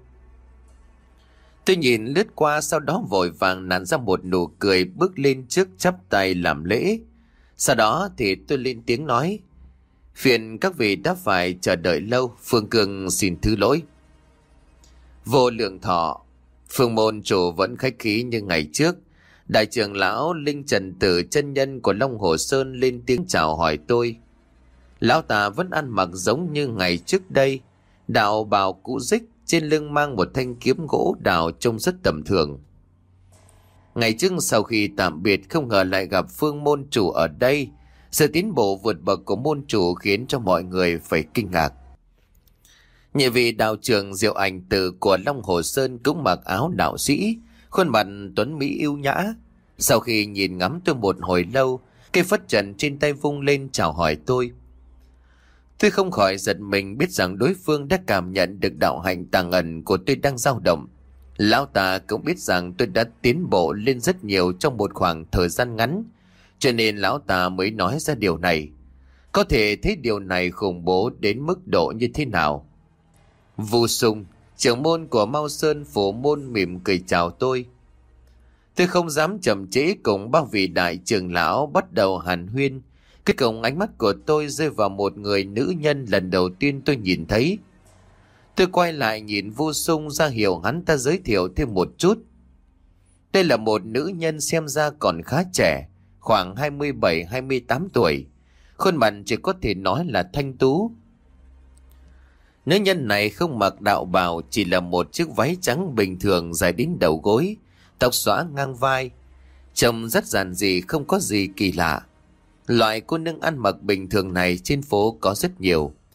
Tôi nhìn lướt qua, sau đó vội vàng nặn ra một nụ cười, bước lên trước chắp tay làm lễ. Sau đó thì tôi lên tiếng nói: phiền các vị đã phải chờ đợi lâu, Phương Cương xin thứ lỗi. Vô Lượng Thọ. Phương môn chủ vẫn khách khí như ngày trước. Đại trưởng lão Linh Trần Tử chân nhân của Long Hồ Sơn lên tiếng chào hỏi tôi. Lão ta vẫn ăn mặc giống như ngày trước đây, đạo bào cũ rích, trên lưng mang một thanh kiếm gỗ đào trông rất tầm thường. Ngày trước sau khi tạm biệt, không ngờ lại gặp Phương môn chủ ở đây. Sự tiến bộ vượt bậc của môn chủ khiến cho mọi người phải kinh ngạc. Nhị vị đạo trưởng Diệu Ảnh Tử của Long Hồ Sơn cũng mặc áo đạo sĩ, khuôn mặt tuấn mỹ yêu nhã. Sau khi nhìn ngắm tôi một hồi lâu, cây phất trần trên tay vung lên chào hỏi tôi. Tôi không khỏi giật mình, biết rằng đối phương đã cảm nhận được đạo hạnh tàng ẩn của tôi đang dao động. Lão ta cũng biết rằng tôi đã tiến bộ lên rất nhiều trong một khoảng thời gian ngắn, cho nên lão ta mới nói ra điều này. Có thể thấy điều này khủng bố đến mức độ như thế nào. Vu Sung, trưởng môn của Mao Sơn Phủ Môn mỉm cười chào tôi. Tôi không dám chậm trễ, cùng bao vị đại trưởng lão bắt đầu hàn huyên. Cuối cùng ánh mắt của tôi rơi vào một người nữ nhân lần đầu tiên tôi nhìn thấy. Tôi quay lại nhìn Vu Sung, ra hiệu hắn ta giới thiệu thêm một chút. Đây là một nữ nhân xem ra còn khá trẻ, khoảng hai mươi bảy hai mươi tám tuổi. Khuôn mặt chỉ có thể nói là thanh tú. Nữ nhân này không mặc đạo bào, chỉ là một chiếc váy trắng bình thường dài đến đầu gối, tóc xõa ngang vai. Trông rất giản dị, không có gì kỳ lạ. Loại cô nương ăn mặc bình thường này trên phố có rất nhiều.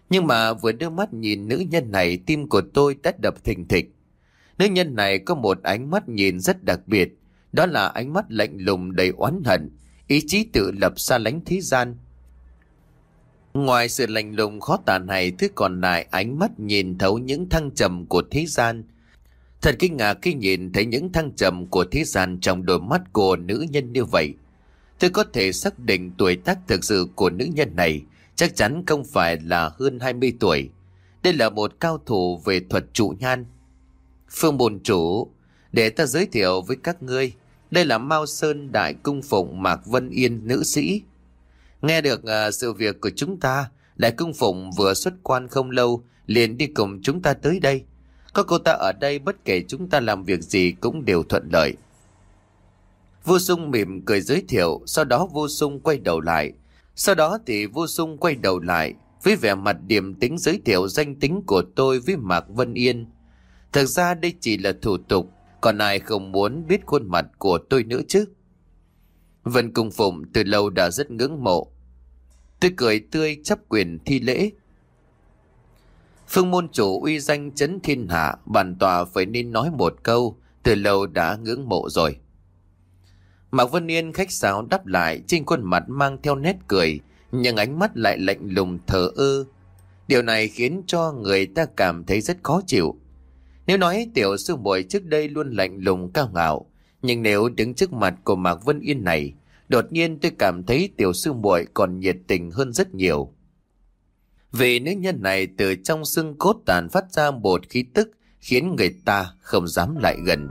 Nhưng mà vừa đưa mắt nhìn nữ nhân này, tim của tôi đã đập thình thịch. Nữ nhân này có một ánh mắt nhìn rất đặc biệt, đó là ánh mắt lạnh lùng đầy oán hận, ý chí tự lập xa lánh thế gian. Ngoài sự lạnh lùng khó tả này, thứ còn lại ánh mắt nhìn thấu những thăng trầm của thế gian. Thật kinh ngạc khi nhìn thấy những thăng trầm của thế gian trong đôi mắt của nữ nhân như vậy. Tôi có thể xác định tuổi tác thực sự của nữ nhân này chắc chắn không phải là hơn hai mươi tuổi. Đây là một cao thủ về thuật trụ nhan. Phương bồn chủ, để ta giới thiệu với các ngươi, đây là Mao Sơn Đại Cung Phụng Mạc Vân Yên nữ sĩ. Nghe được uh, sự việc của chúng ta, Đại Cung Phụng vừa xuất quan không lâu liền đi cùng chúng ta tới đây. Có cô ta ở đây, bất kể chúng ta làm việc gì cũng đều thuận lợi. Vô Sung mỉm cười giới thiệu, sau đó Vô Sung quay đầu lại. Sau đó thì Vô Sung quay đầu lại với vẻ mặt điềm tĩnh giới thiệu danh tính của tôi với Mạc Vân Yên. Thực ra đây chỉ là thủ tục, còn ai không muốn biết khuôn mặt của tôi nữa chứ. Vân Cung Phụng từ lâu đã rất ngưỡng mộ. Tôi cười tươi chắp quyền thi lễ. Phương môn chủ uy danh chấn thiên hạ, bản tọa phải nên nói một câu, từ lâu đã ngưỡng mộ rồi. Mạc Vân Yên khách sáo đáp lại, trên khuôn mặt mang theo nét cười, nhưng ánh mắt lại lạnh lùng thờ ơ. Điều này khiến cho người ta cảm thấy rất khó chịu. Nếu nói tiểu sư muội trước đây luôn lạnh lùng cao ngạo, nhưng nếu đứng trước mặt của Mạc Vân Yên này, đột nhiên tôi cảm thấy tiểu sư muội còn nhiệt tình hơn rất nhiều. Vì nữ nhân này từ trong xương cốt tàn phát ra một khí tức khiến người ta không dám lại gần.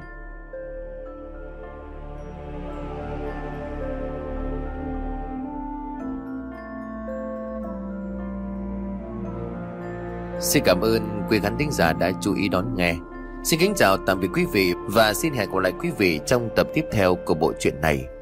Xin cảm ơn quý khán thính giả đã chú ý đón nghe. Xin kính chào tạm biệt quý vị và xin hẹn gặp lại quý vị trong tập tiếp theo của bộ truyện này.